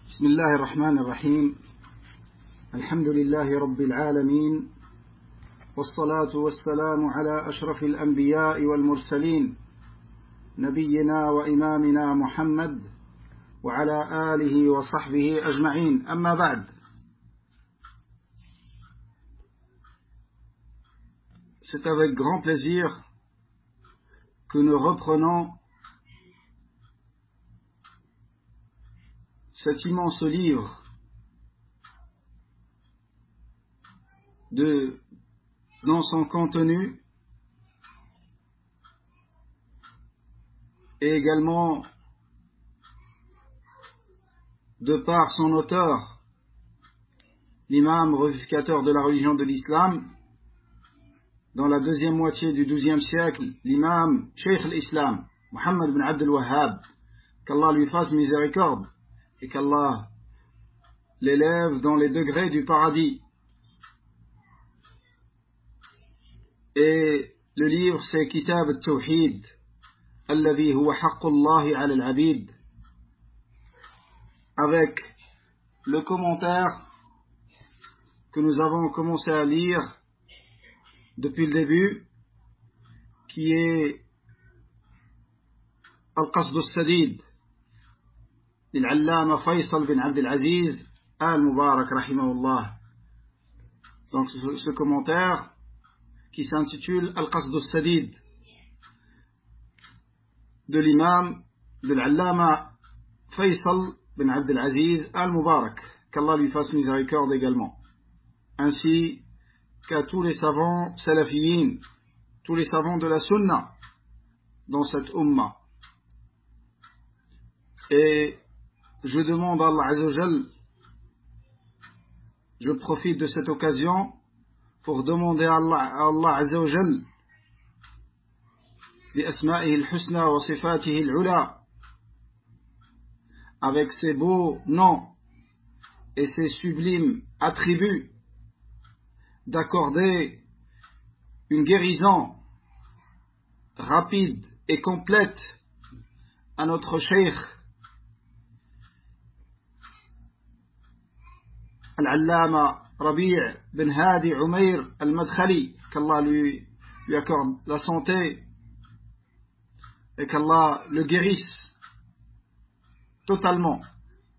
بسم الله الرحمن الرحيم. الحمد لله رب العالمين، والصلاة والسلام على أشرف الأنبياء والمرسلين، نبينا وإمامنا محمد وعلى آله وصحبه أجمعين. أما بعد، c'est avec grand plaisir que nous reprenons cet immense livre dans son contenu et également de par son auteur, l'imam revivificateur de la religion de l'islam, dans la deuxième moitié du XIIe siècle, l'imam Cheikh al-Islam, Muhammad ibn Abd al-Wahhab, qu'Allah lui fasse miséricorde et qu'Allah l'élève dans les degrés du paradis. Et le livre, c'est Kitab al-Tawhid, alladhi huwa haqqullahi ala al-abid, avec le commentaire que nous avons commencé à lire depuis le début, qui est Al-Qasd al-Sadid l'Allama Faisal bin Abd al-Aziz al-Mubarak rahimahullah. Donc ce commentaire qui s'intitule Al-Qasd al-Sadid de l'imam de l'Allama Faisal bin Abd al-Aziz al-Mubarak, qu'Allah lui fasse miséricorde également, ainsi qu'à tous les savants salafiyin, tous les savants de la sunna dans cette umma. Et je demande à Allah Azza wa Jal, je profite de cette occasion pour demander à Allah Azza wa Jal, bi asma'ihi al-husna wa sifatihi al-ula, avec ses beaux noms et ses sublimes attributs, d'accorder une guérison rapide et complète à notre cheikh Al-Allama Rabi' bin Hadi Umair Al-Madkhali, qu'Allah lui accorde la santé et qu'Allah le guérisse totalement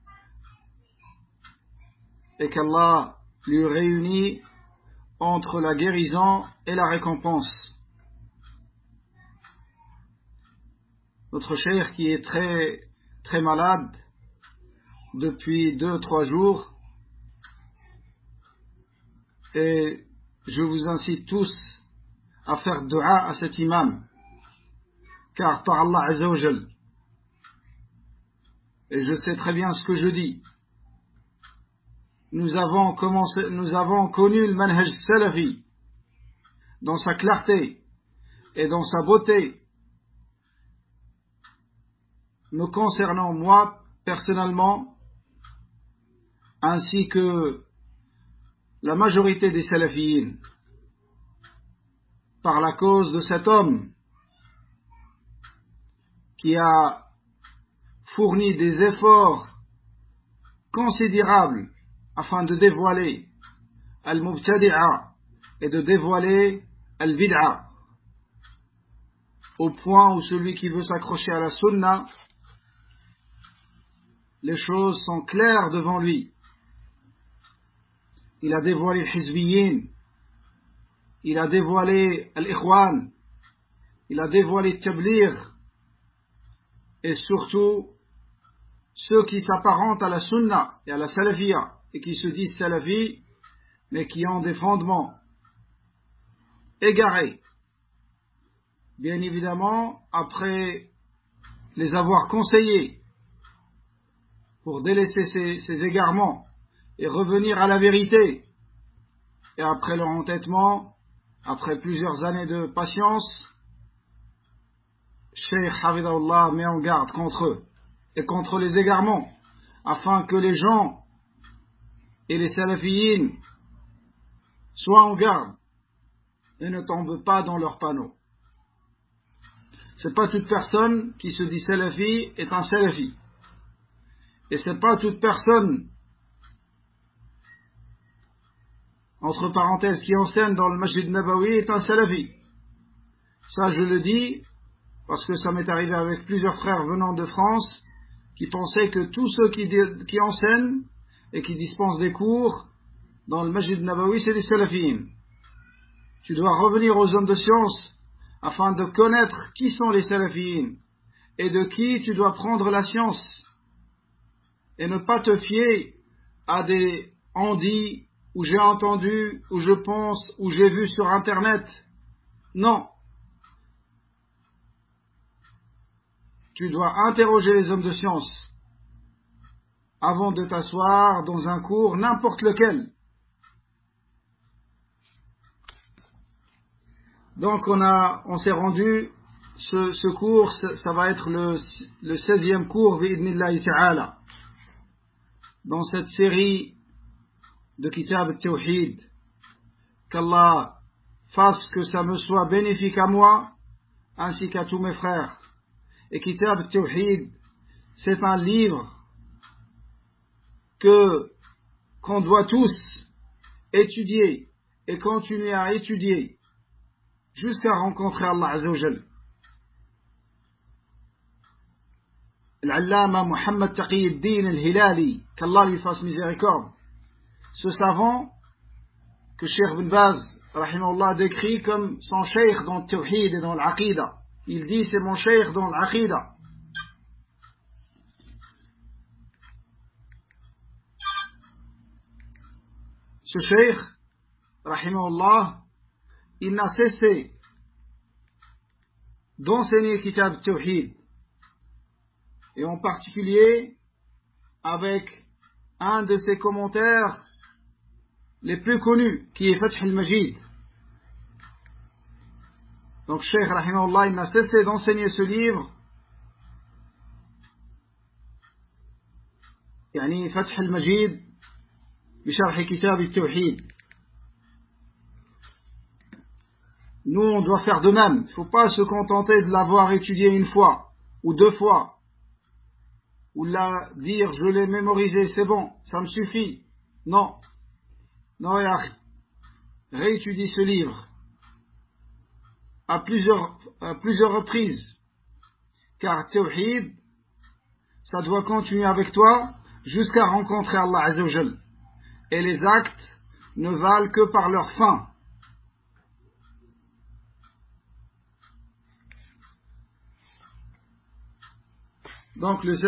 et qu'Allah lui réunit entre la guérison et la récompense. Notre cheikh qui est très très malade depuis 2-3 jours, et je vous incite tous à faire dua à cet imam, car par Allah Azza wa Jal, et je sais très bien ce que je dis, nous avons connu le manhaj salafi dans sa clarté et dans sa beauté. Me concernant moi personnellement, ainsi que la majorité des salafiyin, par la cause de cet homme qui a fourni des efforts considérables afin de dévoiler al-mubtadi'a et de dévoiler al-bid'a, au point où celui qui veut s'accrocher à la sunna, les choses sont claires devant lui. Il a dévoilé al-hizbiyin, il a dévoilé al-ikhwan, il a dévoilé al-tabligh, et surtout ceux qui s'apparentent à la sunna et à la salafiyya et qui se disent salafis mais qui ont des fondements égarés. Bien évidemment, après les avoir conseillés pour délaisser ces égarements et revenir à la vérité, et après leur entêtement, après plusieurs années de patience, Cheikh Hafidahullah met en garde contre eux et contre les égarements, afin que les gens et les salafiyin soient en garde et ne tombent pas dans leurs panneaux. C'est pas toute personne qui se dit salafi est un salafi. Et c'est pas toute personne, entre parenthèses, qui enseigne dans le Masjid Nabawi est un salafi. Ça, je le dis parce que ça m'est arrivé avec plusieurs frères venant de France qui pensaient que tous ceux qui enseignent et qui dispensent des cours dans le Masjid Nabawi, c'est des salafiyyin. Tu dois revenir aux hommes de science afin de connaître qui sont les salafiyyin et de qui tu dois prendre la science et ne pas te fier à des on dit, ou j'ai entendu, ou je pense, ou j'ai vu sur internet. Non. Tu dois interroger les hommes de science avant de t'asseoir dans un cours, n'importe lequel. Donc on s'est rendu, ce cours, ça va être le 16e cours, bi'idnillahi ta'ala, dans cette série de Kitab al-Tawhid. Qu'Allah fasse que ça me soit bénéfique à moi, ainsi qu'à tous mes frères. Et Kitab al-Tawhid, c'est un livre qu'on doit tous étudier et continuer à étudier jusqu'à rencontrer Allah Azza wa Jal. L'Allama Muhammad Taqiyuddin al-Hilali, qu'Allah lui fasse miséricorde, ce savant que Cheikh Ibn Baz rahimahullah décrit comme son cheikh dans le Tawhid et dans l'Aqida. Il dit c'est mon cheikh dans l'Aqida. Ce cheikh rahimahullah, il n'a cessé d'enseigner Kitab Tawhid, et en particulier avec un de ses commentaires les plus connus, qui est Fath al-Majid. Donc Cheikh rahimahullah, il n'a cessé d'enseigner ce livre, يعني فتح المجيد بشرح كتاب التوحيد. Nous, on doit faire de même. Il ne faut pas se contenter de l'avoir étudié une fois ou deux fois, ou dire je l'ai mémorisé, c'est bon, ça me suffit. Non, non, yah, réétudie ce livre à plusieurs reprises, car Tawhid, ça doit continuer avec toi jusqu'à rencontrer Allah Azza wa Jal. Et les actes ne valent que par leur fin. Donc le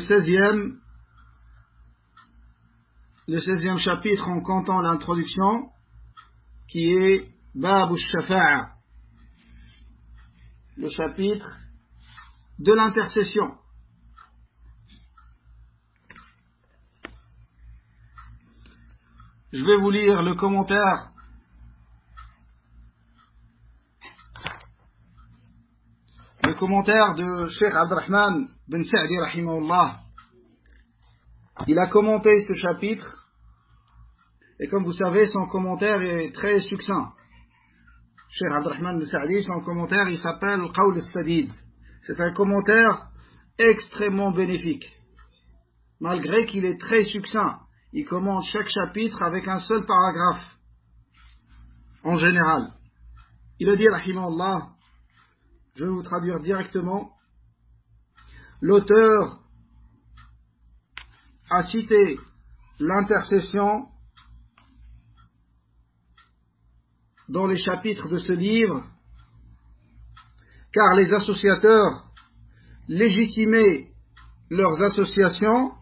16e chapitre, en comptant l'introduction, qui est Bab al-Shafa'a, le chapitre de l'intercession. Je vais vous lire le commentaire de Cheikh Abdurrahman bin Sa'di rahimahullah. Il a commenté ce chapitre, et comme vous savez, son commentaire est très succinct. Cheikh Abdurrahman bin Sa'di, son commentaire, il s'appelle Qawl al-Sadid. C'est un commentaire extrêmement bénéfique, malgré qu'il est très succinct. Il commente chaque chapitre avec un seul paragraphe, en général. Il a dit, rahimahullah, je vais vous traduire directement, l'auteur a cité l'intercession dans les chapitres de ce livre, car les associateurs légitimaient leurs associations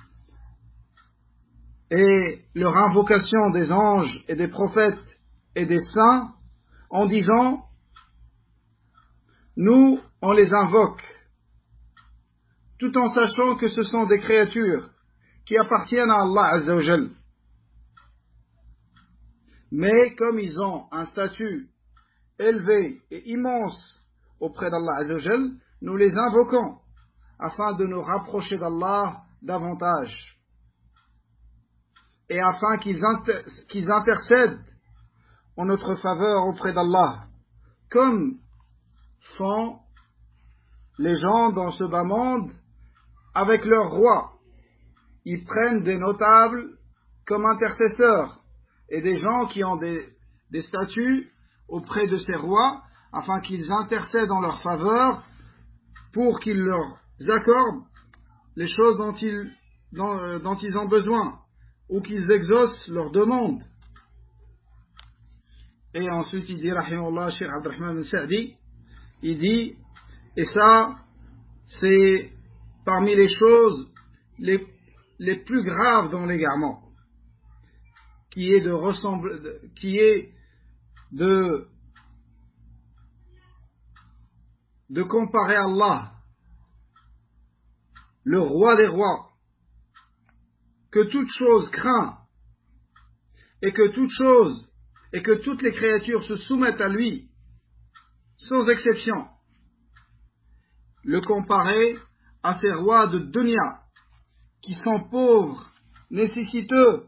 et leur invocation des anges et des prophètes et des saints en disant nous on les invoque, tout en sachant que ce sont des créatures qui appartiennent à Allah Azza wa Jal. Mais comme ils ont un statut élevé et immense auprès d'Allah Azza wa Jal, nous les invoquons afin de nous rapprocher d'Allah davantage et afin qu'ils intercèdent en notre faveur auprès d'Allah, comme font les gens dans ce bas monde avec leur roi, ils prennent des notables comme intercesseurs et des gens qui ont des statuts auprès de ces rois afin qu'ils intercèdent en leur faveur pour qu'ils leur accordent les choses dont ils ont besoin ou qu'ils exaucent leurs demandes. Et ensuite il dit, rahimahullah, Cheikh Abdurrahman bin Sa'di, il dit, et ça c'est parmi les choses les plus graves dans l'égarement, qui est de comparer Allah, le roi des rois, que toute chose craint et que toutes les créatures se soumettent à lui sans exception, le comparer à ces rois de dunya qui sont pauvres, nécessiteux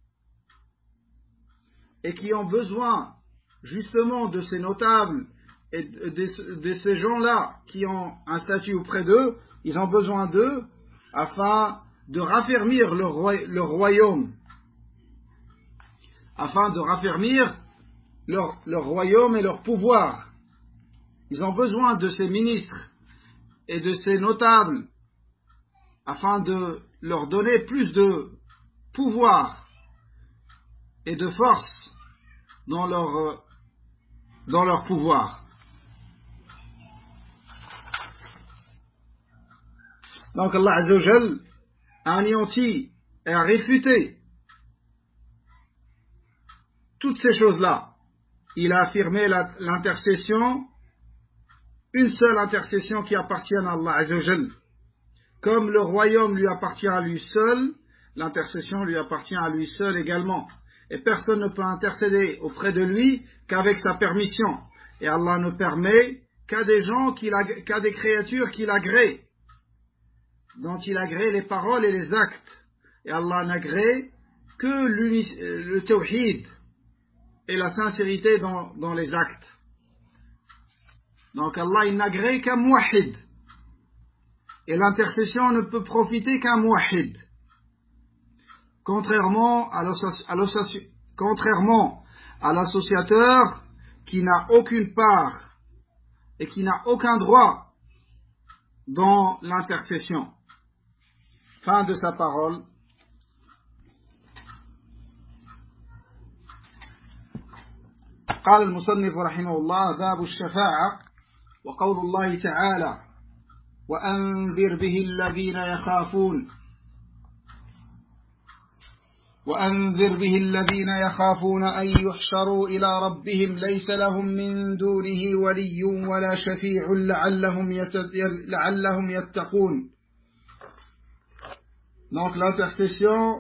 et qui ont besoin justement de ces notables et de ces gens-là qui ont un statut auprès d'eux. Ils ont besoin d'eux afin de raffermir leur royaume, afin de raffermir leur royaume et leur pouvoir. Ils ont besoin de ces ministres et de ces notables afin de leur donner plus de pouvoir et de force dans leur pouvoir. Donc Allah Azza wa Jal a anéanti et a réfuté toutes ces choses-là. Il a affirmé l'intercession, une seule intercession qui appartient à Allah Azza wa Jal. Comme le royaume lui appartient à lui seul, l'intercession lui appartient à lui seul également. Et personne ne peut intercéder auprès de lui qu'avec sa permission. Et Allah ne permet qu'à des gens, qu'à des créatures qu'il agrée, dont il agrée les paroles et les actes. Et Allah n'agrée que le tawhid et la sincérité dans les actes. Donc Allah, il n'agrée qu'un muwahhid. Et l'intercession ne peut profiter qu'un muwahhid. Contrairement à l'associateur qui n'a aucune part et qui n'a aucun droit dans l'intercession. Fin de sa parole. قال المصنف رحمه الله: باب الشفاعة وقول الله تعالى: وأنذر به الذين يخافون أن يحشروا إلى ربهم ليس لهم من دونه ولي ولا شفيع لعلهم يتقون. Donc l'intercession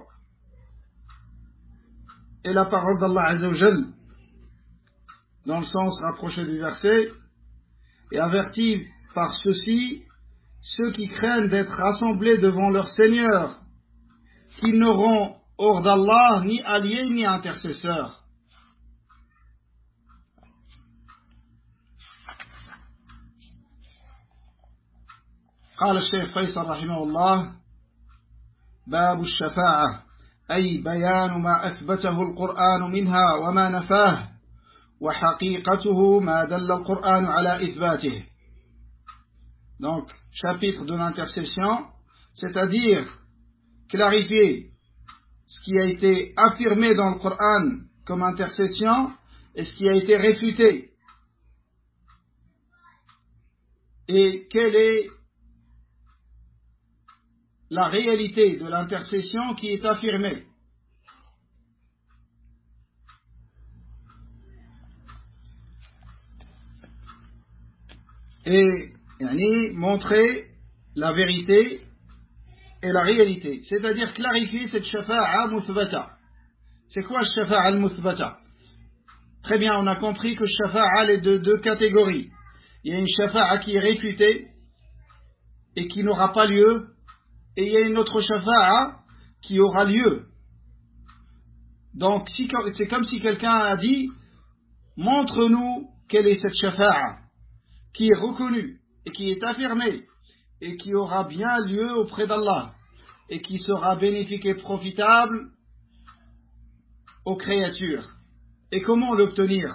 est la parole d'Allah Azza wa Jal dans le sens rapproché du verset, et avertit par ceci ceux qui craignent d'être rassemblés devant leur Seigneur, qui n'auront hors d'Allah ni alliés ni intercesseurs. قال الشيخ فيصل رحمه الله: باب الشفاعة أي بيان ما أثبته القرآن منها وما نفاه وحقيقته ما دل القرآن على إثباته. Donc, chapitre de l'intercession, c'est-à-dire clarifier ce qui a été affirmé dans le Coran comme intercession et ce qui a été réfuté. Et quelle est la réalité de l'intercession qui est affirmée. Et montrer la vérité et la réalité, c'est-à-dire clarifier cette shafa'a muthbata. C'est quoi le shafa'a al-muthbata? Très bien, on a compris que shafa'a est de deux catégories. Il y a une shafa'a qui est réfutée et qui n'aura pas lieu, et il y a une autre shafa'a qui aura lieu. Donc c'est comme si quelqu'un a dit: montre-nous quelle est cette shafa'a qui est reconnue et qui est affirmée et qui aura bien lieu auprès d'Allah. et qui sera bénéfique et profitable aux créatures. Et comment l'obtenir?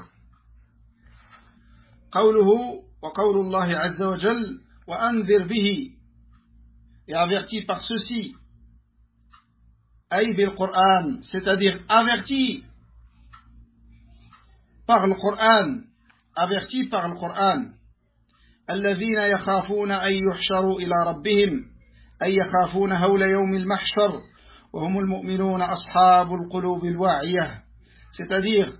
قوله وقول الله عز وجل وأنذر به, et averti par ceci, أي بالقرآن, c'est-à-dire averti par le Coran, averti par le Coran. الذين يخافون أن يحشروا إلى ربهم أي يخافون هول يوم المحشر وهم المؤمنون أصحاب القلوب الواعية, c'est-à-dire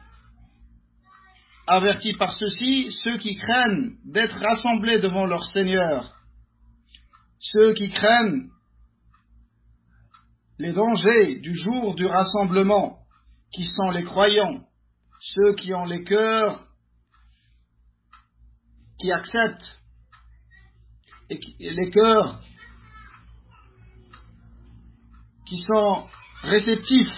avertis par ceux-ci, ceux qui craignent d'être rassemblés devant leur Seigneur, ceux qui craignent les dangers du jour du rassemblement, qui sont les croyants, ceux qui ont les cœurs qui acceptent et les cœurs qui sont réceptifs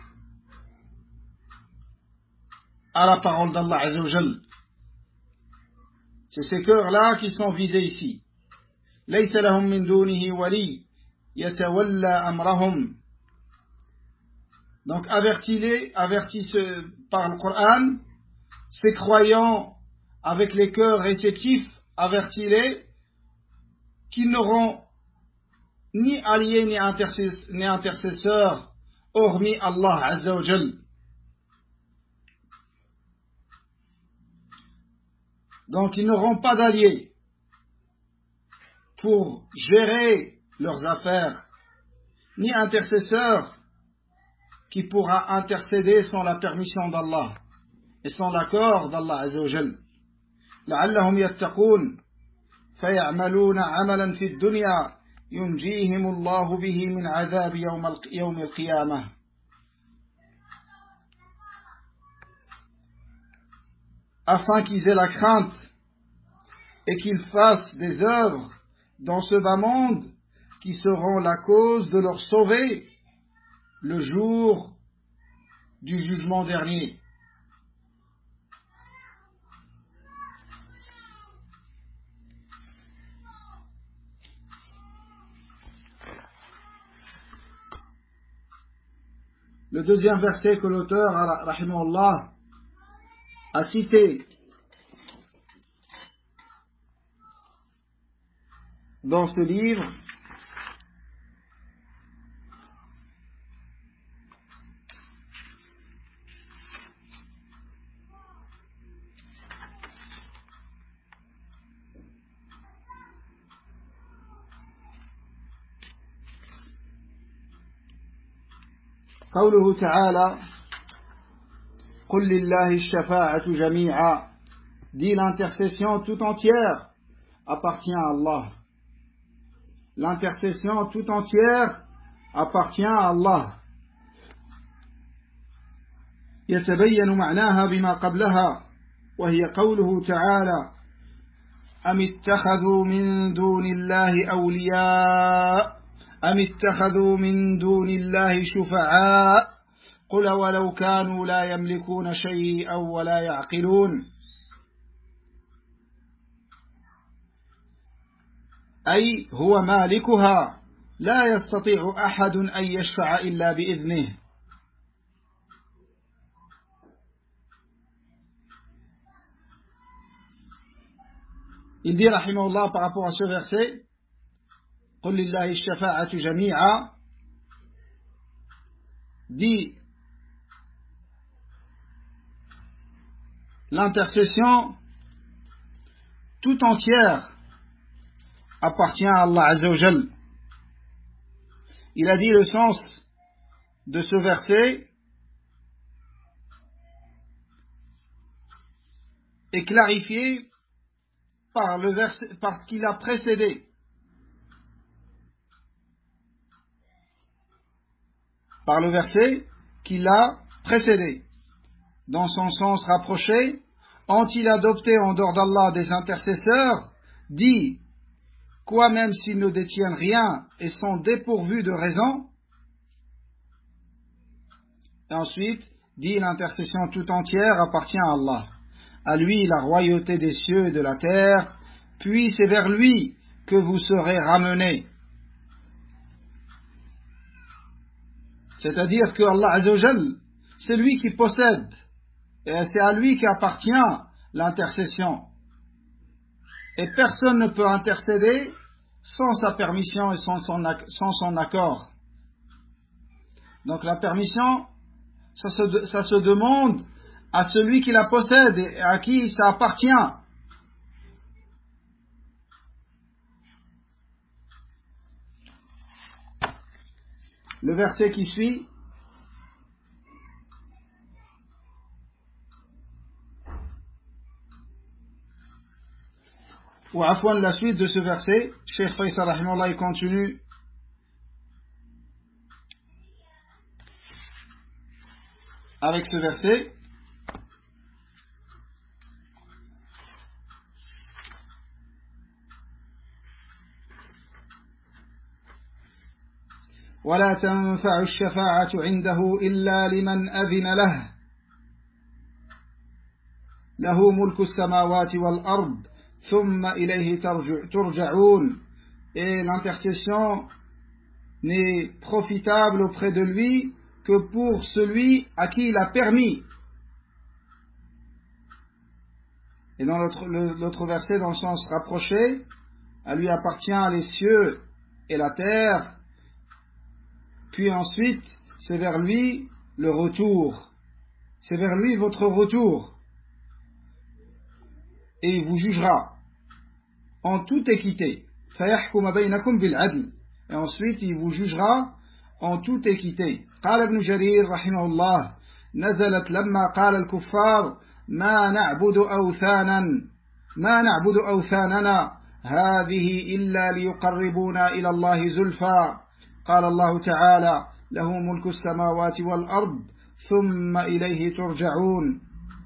à la parole d'Allah Azza wa Jal. C'est ces cœurs-là qui sont visés ici. ليس لهم من دونه ولي يتولى أمرهم. Donc avertis par le Coran, ces croyants avec les cœurs réceptifs, avertis-les qu'ils n'auront ni alliés ni intercesseurs hormis Allah Azza wa Jal. Donc ils n'auront pas d'alliés pour gérer leurs affaires, ni intercesseur qui pourra intercéder sans la permission d'Allah et sans l'accord d'Allah Azza wa Jal. لعلهم يتقون فيعملون عملا في الدنيا ينجيهم الله به من عذاب يوم القيامة. Afin qu'ils aient la crainte et qu'ils fassent des œuvres dans ce bas monde qui seront la cause de leur sauver le jour du jugement dernier. Le deuxième verset que l'auteur, rahimahullah, a cité dans ce livre, قوله تعالى قل لله الشفاعة جميعا, dit l'intercession tout entière appartient à Allah. L'intercession tout entière appartient à Allah. يتبين معناها بما قبلها وهي قوله تعالى أم اتخذوا من دون الله أولياء أم اتخذوا من دون الله شفعاء قل ولو كانوا لا يملكون شيئا ولا يعقلون. أي هو مالكها لا يستطيع أحد أن يشفع إلا بإذنه. Il dit rahimahullah par rapport à ce verset, قل لله الشفاعة جميعا, dit l'intercession tout entière appartient à Allah Azza wa Jal. Il a dit le sens de ce verset est clarifié par le verset, par ce qu'il a précédé. Par le verset qui l'a précédé. Dans son sens rapproché, ont-ils adopté en dehors d'Allah des intercesseurs, dit, quoi même s'ils ne détiennent rien et sont dépourvus de raison. Et ensuite, dit, l'intercession tout entière appartient à Allah. À lui la royauté des cieux et de la terre, puis c'est vers lui que vous serez ramenés. C'est-à-dire que Allah Azza wa Jal, c'est lui qui possède, et c'est à lui qu'appartient l'intercession. Et personne ne peut intercéder sans sa permission et sans son accord. Donc la permission, ça se demande à celui qui la possède et à qui ça appartient. Le verset qui suit. Ou afwan, la suite de ce verset, Cheikh Faisal rahimahullah, il continue avec ce verset. ولا تنفع الشفاعة عنده إلا لمن أذن له ملك السماوات والأرض ثم إليه ترجعون. Et l'intercession n'est profitable auprès de lui que pour celui à qui il a permis. Et dans l'autre verset, dans le sens rapproché, à lui appartient les cieux et la terre, puis ensuite c'est vers lui le retour, c'est vers lui votre retour, et il vous jugera en toute équité. فَيَحْكُمَ بَيْنَكُمْ بِالْعَدْلِ. Et ensuite il vous jugera en toute équité. قال ابن جرير رحمه الله: نزلت لما قال الكفار ما نعبد أوثاننا هذه إلا ليقربونا إلى الله زلفى. قال الله تعالى: له ملك السماوات والأرض ثم إليه ترجعون.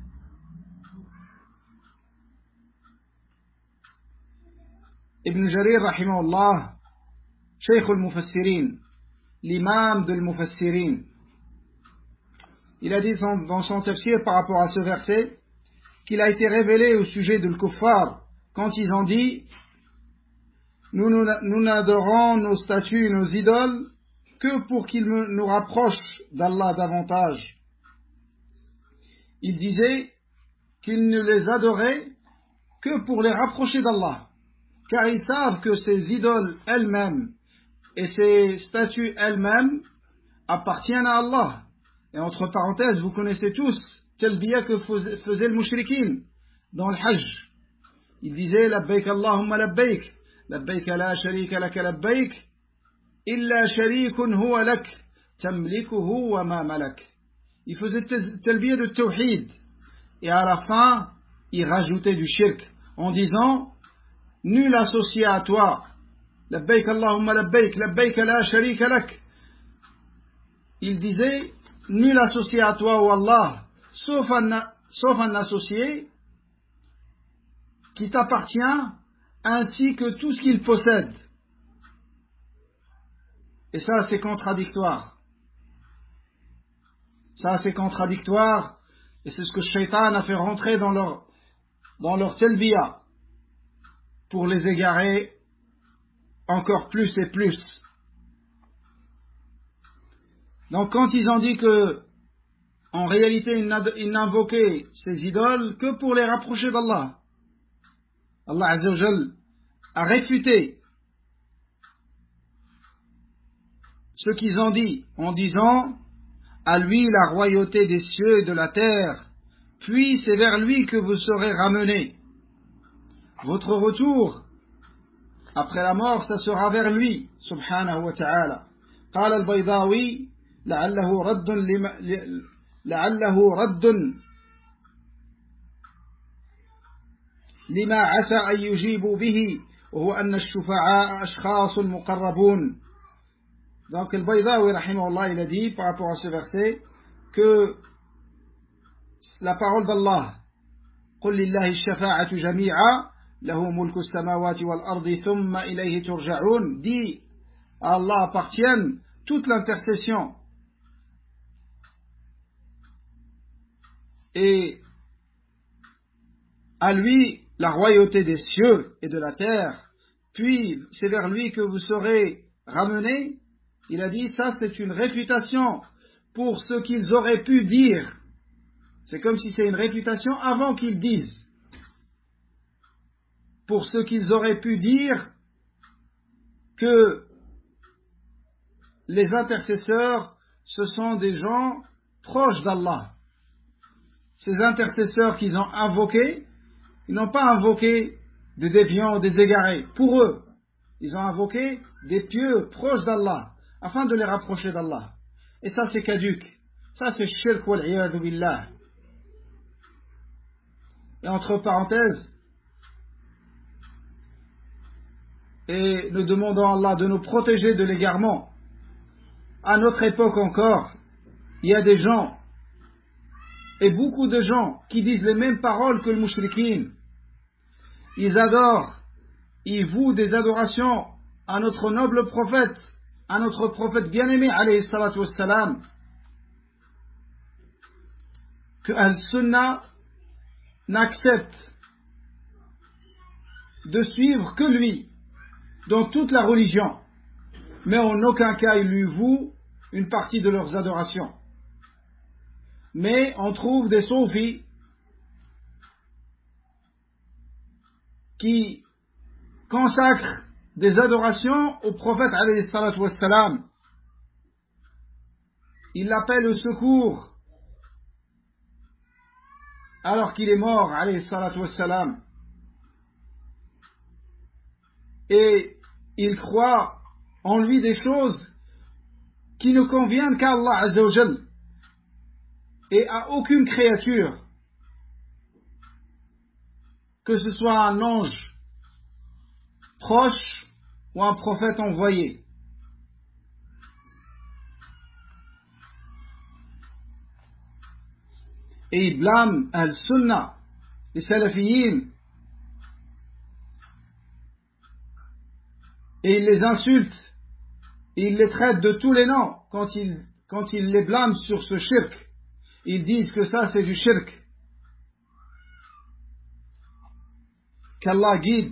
Ibn Jarir rahimahullah, Cheikh al-Mufassirin, l'imam de al-Mufassirin, il a dit dans son tafsir par rapport à ce verset qu'il a été révélé au sujet de l'Kuffar quand ils ont dit: nous n'adorons nos statues, nos idoles que pour qu'ils nous rapprochent d'Allah davantage. Ils disaient qu'ils ne les adoraient que pour les rapprocher d'Allah, car ils savent que ces idoles elles-mêmes et ces statues elles-mêmes appartiennent à Allah. Et entre parenthèses, vous connaissez tous talbiya que faisait le mushrikin dans le Hajj. Il disait: labbaik Allahumma labbaik, labbaik la sharika laka labbaik, illa sharikun huwa lak, tamlikuhu wa ma malak. Il faisait talbiya de tawhid, et à la fin, il rajoutait du shirk en disant: nul associé à toi, labbaik Allahumma labbaik, labbaik la sharika lak. Il disait: nul associé à toi, ô Allah, sauf un associé qui t'appartient, ainsi que tout ce qu'il possède. Et ça, c'est contradictoire. Ça, c'est contradictoire, et c'est ce que Shaitan a fait rentrer dans leur talbiya pour les égarer encore plus et plus. Donc quand ils ont dit que en réalité ils n'invoquaient ces idoles que pour les rapprocher d'Allah, Allah Azza wa Jal a réfuté ce qu'ils ont dit en disant: à lui la royauté des cieux et de la terre, puis c'est vers lui que vous serez ramenés. Votre retour après la mort, ça sera vers lui, subhanahu wa ta'ala. قال البيضاوي: لعله رد لما عسى أن يجيبوا به وهو أن الشفعاء أشخاص مقربون. Donc le Baydawi rahimahullah, il a dit par rapport à ce verset que la parole d'Allah: قل لله الشفاعة جميعا له ملك السماوات والأرض ثم إليه ترجعون, dit à Allah appartiennent toute l'intercession et à lui la royauté des cieux et de la terre, puis c'est vers lui que vous serez ramenés. Il a dit, ça c'est une réfutation pour ce qu'ils auraient pu dire. C'est comme si c'est une réfutation avant qu'ils disent. Pour ce qu'ils auraient pu dire que les intercesseurs, ce sont des gens proches d'Allah. Ces intercesseurs qu'ils ont invoqués, ils n'ont pas invoqué des déviants, des égarés. Pour eux, ils ont invoqué des pieux proches d'Allah, afin de les rapprocher d'Allah. Et ça, c'est caduc. Ça, c'est shirk wal iyadu billah. Et entre parenthèses, et nous demandons à Allah de nous protéger de l'égarement. À notre époque encore, il y a des gens, et beaucoup de gens, qui disent les mêmes paroles que le mushrikin. Ils adorent, ils vouent des adorations à notre noble prophète, à notre prophète bien-aimé, alayhi salatu wassalam, que Al-Sunnah n'accepte de suivre que lui, dans toute la religion, mais en aucun cas ils lui vouent une partie de leurs adorations. Mais on trouve des soufis qui consacrent des adorations au prophète alayhi salatu wassalam. Ils l'appellent au secours alors qu'il est mort alayhi salatu wassalam. Et ils croient en lui des choses qui ne conviennent qu'à Allah Azza wa Jal et à aucune créature, que ce soit un ange proche ou un prophète envoyé. Et ils blâment Al-Sunnah, les Salafiyin, et ils les insultent, et ils les traitent de tous les noms quand ils les blâment sur ce shirk. Ils disent que ça c'est du shirk. Qu'Allah guide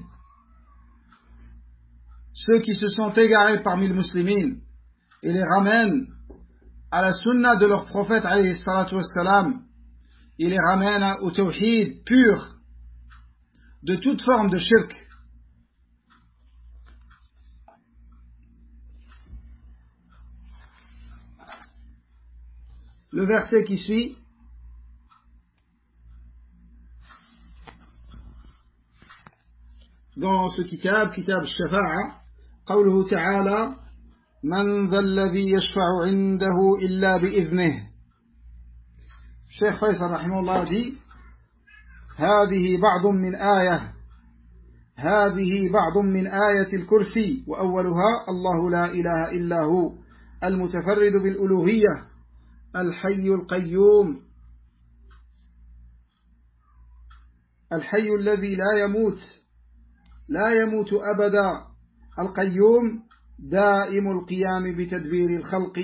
ceux qui se sont égarés parmi les musulmans et les ramène à la sunna de leur prophète alayhi salatu wassalam. Il les ramène au tawhid pur de toute forme de shirk. Le verset qui suit dans ce kitab Shafa'a, قوله تعالى من ذا الذي يشفع عنده إلا بإذنه. Cheikh Faisal rahimahullah dit هذه بعض من آية الكرسي وأولها الله لا إله إلا هو المتفرد بالألوهية الحي القيوم الحي الذي لا يموت أبدا القيوم دائم القيام بتدبير الخلق.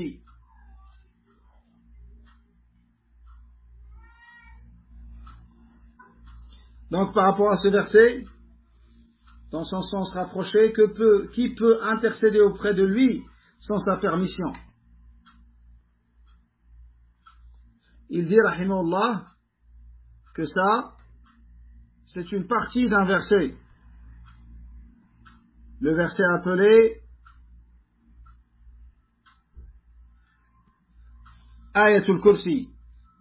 Donc par rapport à ce verset, dans son sens rapproché, qui peut intercéder auprès de lui sans sa permission? Il dit rahimahullah que ça c'est une partie d'un verset, le verset appelé Ayatul Kursi,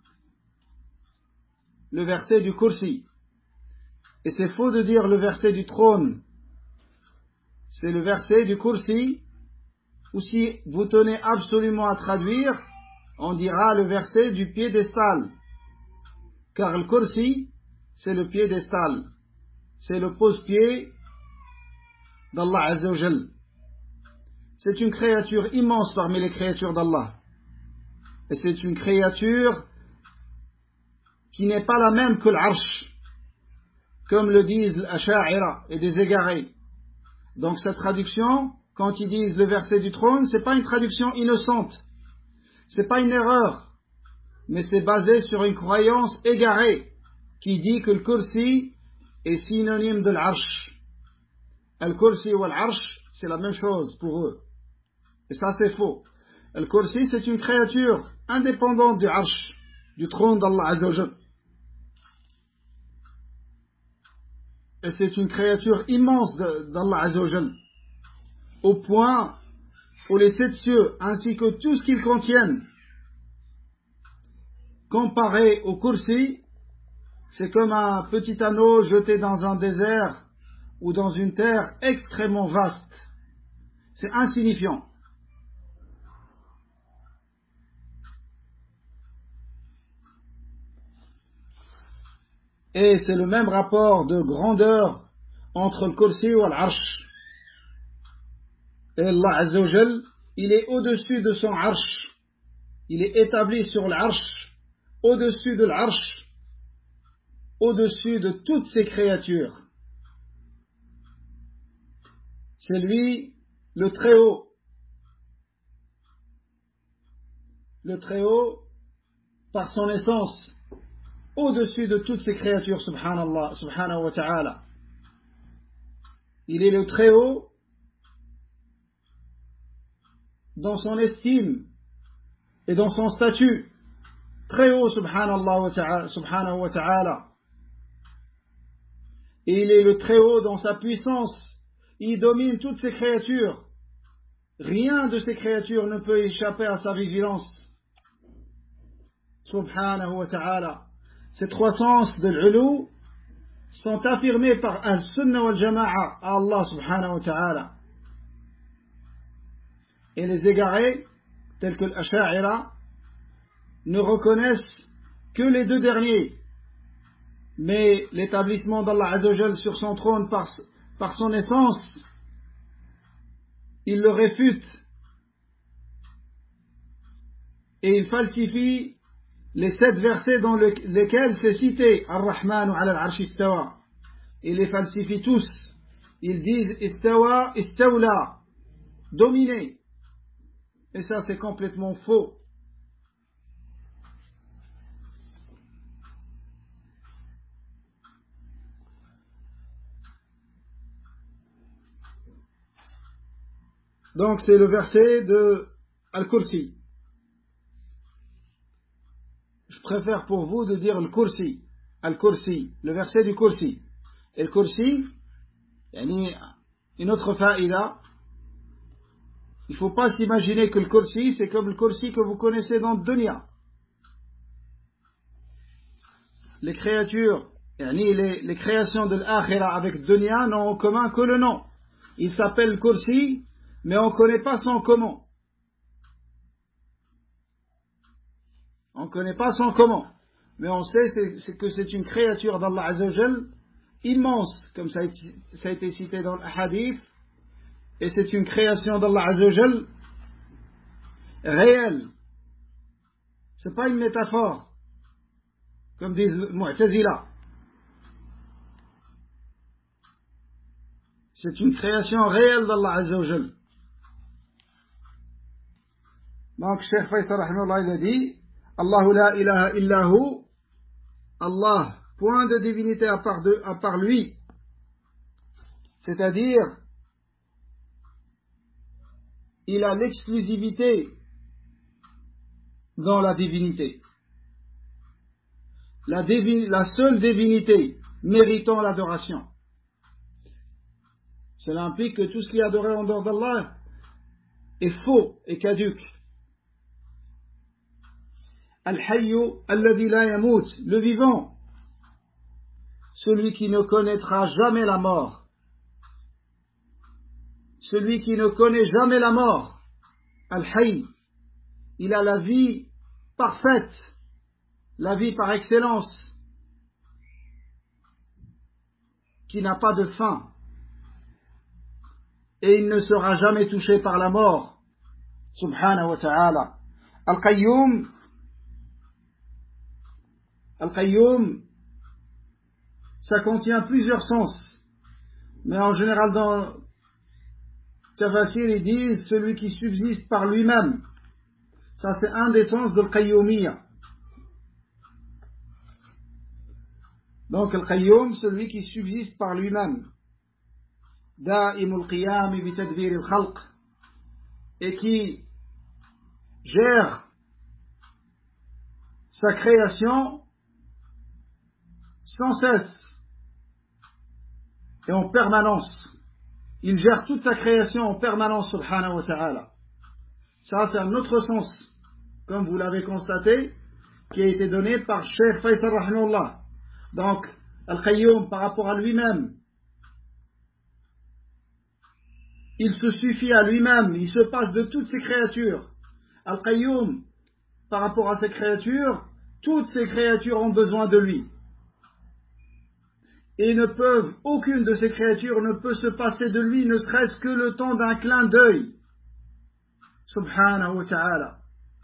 le verset du Kursi. Et c'est faux de dire le verset du trône, c'est le verset du Kursi, ou si vous tenez absolument à traduire, on dira le verset du piédestal, car le Kursi c'est le piédestal, c'est le pose-pied d'Allah Azza wa Jal. C'est une créature immense parmi les créatures d'Allah, et c'est une créature qui n'est pas la même que l'Arsh, comme le disent l'Asha'ira et des égarés. Donc cette traduction, quand ils disent le verset du trône, c'est pas une traduction innocente, c'est pas une erreur, mais c'est basé sur une croyance égarée qui dit que le Kursi est synonyme de l'Arsh. Al-Kursi ou l'Arsh, c'est la même chose pour eux. Et ça c'est faux. Le Kursi c'est une créature indépendante du Arsh, du trône d'Allah Azza wa Jal. Et c'est une créature immense d'Allah Azza wa Jal, au point où les 7 cieux ainsi que tout ce qu'ils contiennent, comparé au Kursi, c'est comme un petit anneau jeté dans un désert ou dans une terre extrêmement vaste. C'est insignifiant. Et c'est le même rapport de grandeur entre le Kursi et l'Arsh. Et Allah Azza wa Jal, il est au-dessus de son Arsh. Il est établi sur l'Arsh, au-dessus de l'Arsh, au-dessus de toutes ces créatures. C'est lui, le Très-Haut. Le Très-Haut, par son essence, au-dessus de toutes ces créatures, subhanallah, subhanahu wa ta'ala. Il est le Très-Haut dans son estime et dans son statut. Très-Haut, subhanahu wa ta'ala. Et il est le Très-Haut dans sa puissance. Il domine toutes ces créatures. Rien de ces créatures ne peut échapper à sa vigilance. Subhanahu wa ta'ala. Ces 3 sens de l'ulu sont affirmés par Al-Sunnah wal-Jama'a à Allah subhanahu wa ta'ala. Et les égarés, tels que l'Asha'ira, ne reconnaissent que les 2 derniers. Mais l'établissement d'Allah Azza wa Jal sur son trône par son essence, il le réfute. Et il falsifie les 7 versets dans lesquels c'est cité Ar-Rahmanu ala al-Arsh istawa. Il les falsifie tous. Ils disent istawa, istawla, dominé. Et ça c'est complètement faux. Donc c'est le verset de Al-Kursi. Je préfère pour vous de dire le Kursi, Al-Kursi, le verset du Kursi. Et le Kursi, une autre faïda, il ne faut pas s'imaginer que le Kursi, c'est comme le Kursi que vous connaissez dans le dunya. Les créatures, les créations de l'Akhira avec dunya n'ont en commun que le nom. Il s'appelle Kursi, mais on ne connaît pas son comment. On ne connaît pas son comment. Mais on sait que c'est une créature d'Allah Azza wa Jal immense, comme ça a été cité dans le hadith. Et c'est une création d'Allah Azza wa Jal réelle. Ce n'est pas une métaphore, comme disent les Mu'tazila. C'est une création réelle d'Allah Azza wa Jal. Donc, Cheikh Faisal rahimahullah, il a dit Allahu la ilaha illahu, Allah, point de divinité à part lui. C'est-à-dire, il a l'exclusivité dans la divinité. La seule divinité méritant l'adoration. Cela implique que tout ce qui est adoré en dehors d'Allah est faux et caduque. Al-Hayyu alladhi la yamut, le vivant, celui qui ne connaîtra jamais la mort. Celui qui ne connaît jamais la mort. Al-Hayy, il a la vie parfaite, la vie par excellence, qui n'a pas de fin. Et il ne sera jamais touché par la mort. Subhanahu wa ta'ala. Al-Qayyum, ça contient plusieurs sens. Mais en général, dans Tafasir, ils disent celui qui subsiste par lui-même. Ça, c'est un des sens de l'Qayyumiyya. Donc, Al-Qayyum, celui qui subsiste par lui-même. Da'imul qiyami bi tadbir al-khalq. et qui gère sa création sans cesse et en permanence. Il gère toute sa création en permanence, subhanahu wa ta'ala. Ça, c'est un autre sens, comme vous l'avez constaté, qui a été donné par Cheikh Faisal rahimahullah. Donc, Al-Qayyum, par rapport à lui-même, il se suffit à lui-même, il se passe de toutes ses créatures. Al-Qayyum, par rapport à ses créatures, toutes ces créatures ont besoin de lui. Et aucune de ces créatures ne peut se passer de lui, ne serait-ce que le temps d'un clin d'œil. Subhanahu wa ta'ala.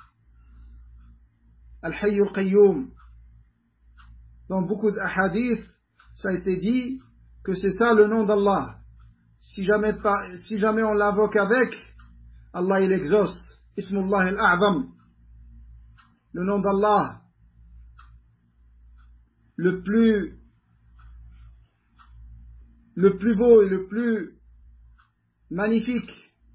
Al-Hayy al-Qayyum. Dans beaucoup d'ahadith, ça a été dit que c'est ça le nom d'Allah. Si jamais on l'invoque avec, Allah il exauce. Ismullah al-A'zam. Le nom d'Allah le plus beau et le plus magnifique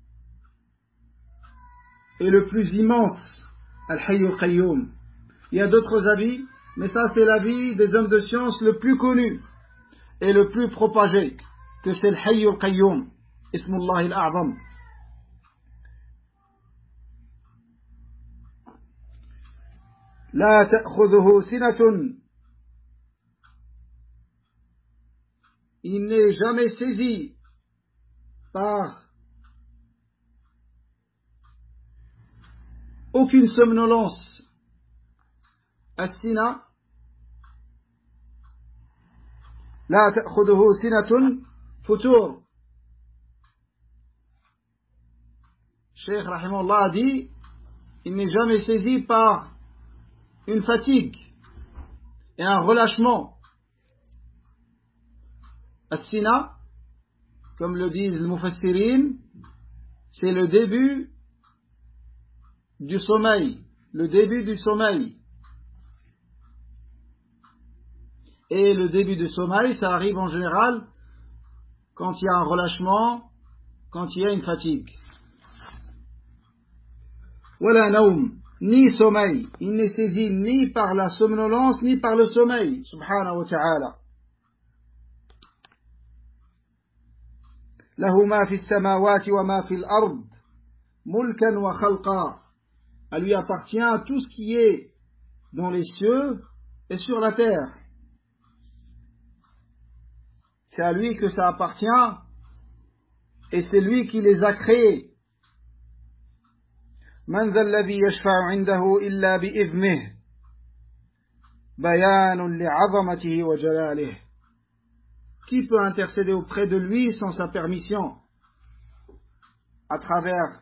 et le plus immense, Al-Hayy al-Qayyum. Il y a d'autres avis, mais ça c'est l'avis des hommes de science le plus connu et le plus propagé, que c'est Al-Hayy al-Qayyum, Ismullah al-A'zam. La ta'khudhuhu sinatun. Il n'est jamais saisi par aucune somnolence. As-sina, la ta'khudhuhu sinatun futur. Cheikh rahimahullah a dit, il n'est jamais saisi par une fatigue et un relâchement. As-sina, comme le disent les mufassirin, c'est le début du sommeil. Le début du sommeil. Et le début du sommeil, ça arrive en général quand il y a un relâchement, quand il y a une fatigue. Wala naum, ni sommeil. Il n'est saisi ni par la somnolence, ni par le sommeil. Subhanahu wa ta'ala. Lahu ma fi as-samawati wa ma fi al-ard, mulkan wa khalqa. À lui appartient tout ce qui est dans les cieux et sur la terre. C'est à lui que ça appartient et c'est lui qui les a créés. Man dha alladhi yashfa'u 'indahu illa bi'idhnihi bayanun li'azamatihi wa jalalihi. Qui peut intercéder auprès de lui sans sa permission? À travers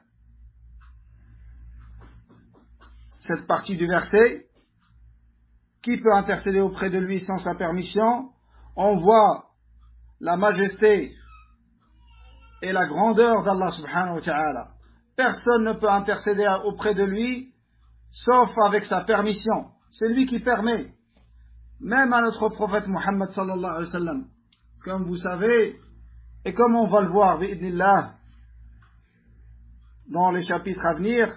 cette partie du verset, qui peut intercéder auprès de lui sans sa permission? On voit la majesté et la grandeur d'Allah subhanahu wa ta'ala. Personne ne peut intercéder auprès de lui sauf avec sa permission. C'est lui qui permet. Même à notre prophète Muhammad sallallahu alayhi wa sallam. Comme vous savez, et comme on va le voir, bi'idnillah, dans les chapitres à venir,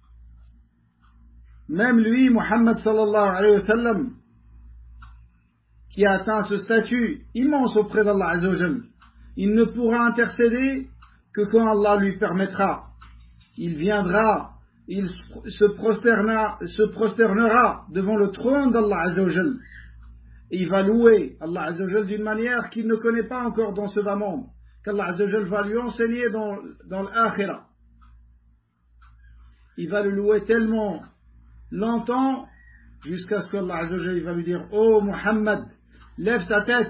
même lui, Muhammad sallallahu alayhi wa sallam, qui a atteint ce statut immense auprès d'Allah azza wa jal, il ne pourra intercéder que quand Allah lui permettra. Il viendra, il se prosternera devant le trône d'Allah azza wa jal. Et il va louer Allah azza wa jal d'une manière qu'il ne connaît pas encore dans ce bas monde, qu'Allah azza wa jal va lui enseigner dans l'akhira. Il va le louer tellement longtemps jusqu'à ce qu'Allah azza wa jal va lui dire: oh Muhammad, lève ta tête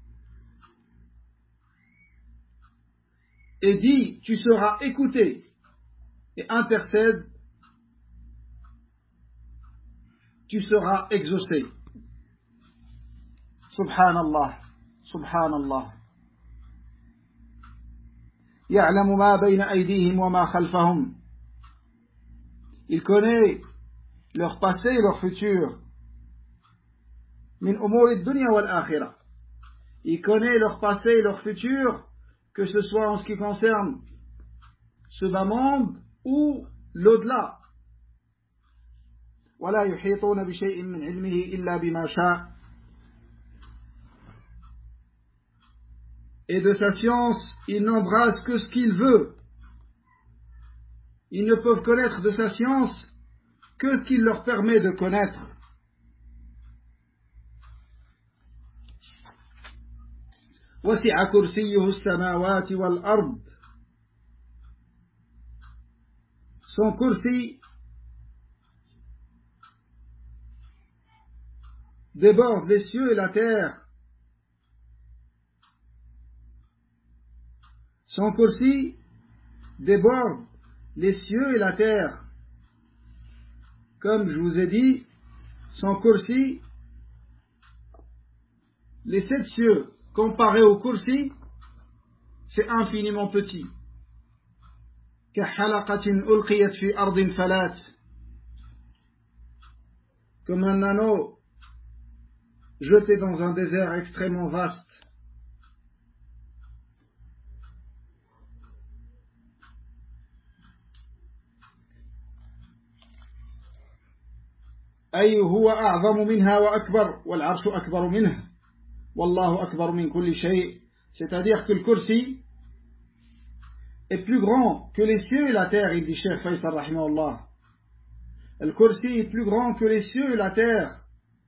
et dis, tu seras écouté, et intercède, tu seras exaucé. Subhanallah, subhanallah. Ya'lamu ma bayna aydihim wa ma khalfahum. Il connaît leur passé et leur futur. Min umur ad-dunya wal akhirah. Il connaît leur passé et leur futur, que ce soit en ce qui concerne ce bas monde ou l'au-delà. ولا يحيطون بشيء من علمه إلا بما شاء. Et de sa science, il n'embrasse que ce qu'il veut. Ils ne peuvent connaître de sa science que ce qu'il leur permet de connaître. وسع كرسيه السماوات والأرض. Son kursi déborde les cieux et la terre. Son kursi déborde les cieux et la terre. Comme je vous ai dit, son kursi, les 7 cieux, comparés au kursi, c'est infiniment petit. كحلقة ألقيت في أرض فلات. Comme un anneau jeté dans un désert extrêmement vaste. أي هو أعظم منها وأكبر والعرش أكبر منه والله أكبر من كل شيء. C'est-à-dire que le kursi est plus grand que les cieux et la terre, il dit Cheikh Faisal rahimahullah. Le kursi est plus grand que les cieux et la terre.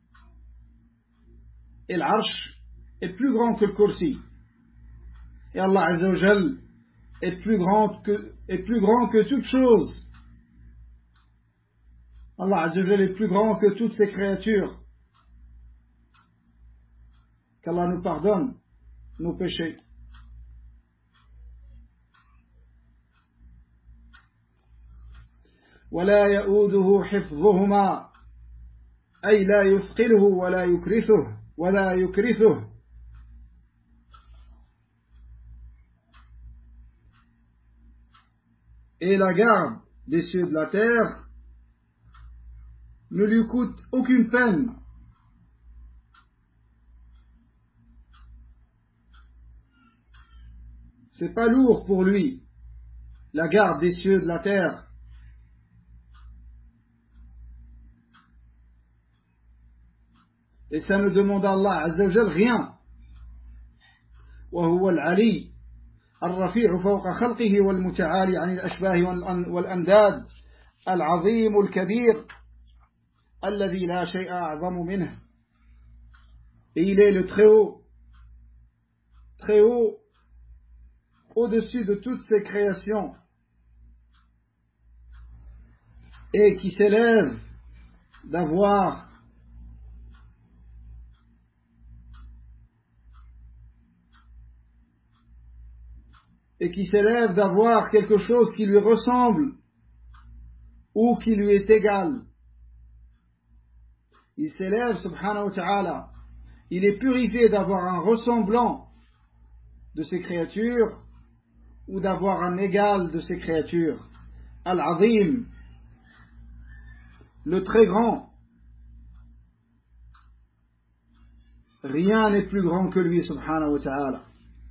Et l'arsh est plus grand que le kursi. Et Allah Azza wa Jal est plus grand que toute chose. Allah Azza wa Jal est plus grand que toutes ces créatures. Qu'Allah nous pardonne nos péchés. ولا يؤوده حفظهما أي لا يثقله ولا يكرثه. Et la garde des cieux de la terre ne lui coûte aucune peine. C'est pas lourd pour lui, la garde des cieux de la terre. Et ça ne demande à Allah Azza wa Jal rien. وهو العلي الرفيع فوق خلقه والمتعالي عن الأشباه والأنداد العظيم الكبير الذي لا شيء أعظم منه. Et il est le très haut, au-dessus de toutes ces créations, et qui s'élève d'avoir quelque chose qui lui ressemble ou qui lui est égal. Il s'élève, subhanahu wa ta'ala, il est purifié d'avoir un ressemblant de ces créatures ou d'avoir un égal de ces créatures. Al-Azim, le très grand. Rien n'est plus grand que lui, subhanahu wa ta'ala.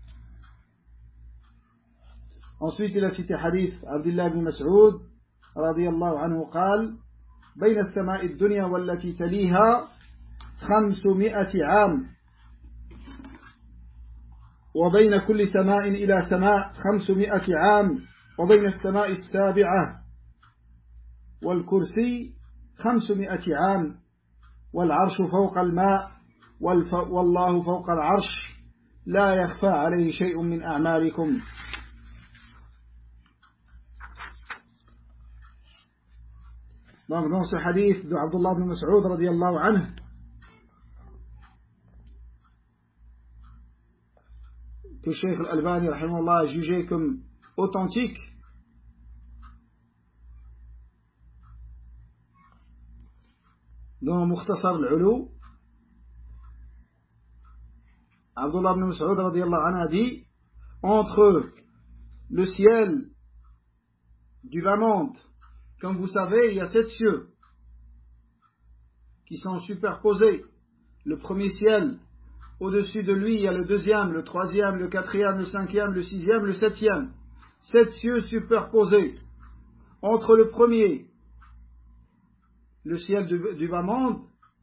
Ensuite, il a cité hadith Abdullah ibn Mas'ud radiyallahu anhu قال بين السماء الدنيا والتي تليها 500 عام وبين كل سماء إلى سماء 500 عام وبين السماء السابعة والكرسي 500 عام والعرش فوق الماء والله فوق العرش لا يخفى عليه شيء من أعمالكم. Donc dans ce hadith de Abdullah ibn Mas'ud radiyallahu anhu, que Cheikh Al-Albani rahimahullah a jugé comme authentique, dans Mukhtasar al-Ulu, Abdullah ibn Mas'ud radiyallahu anhu a dit, entre le ciel du Bas-Monde, comme vous savez, il y a 7 cieux qui sont superposés. Le premier ciel, au-dessus de lui, il y a le deuxième, le troisième, le quatrième, le cinquième, le sixième, le septième. 7 cieux superposés. entre le premier, le ciel du bas-monde,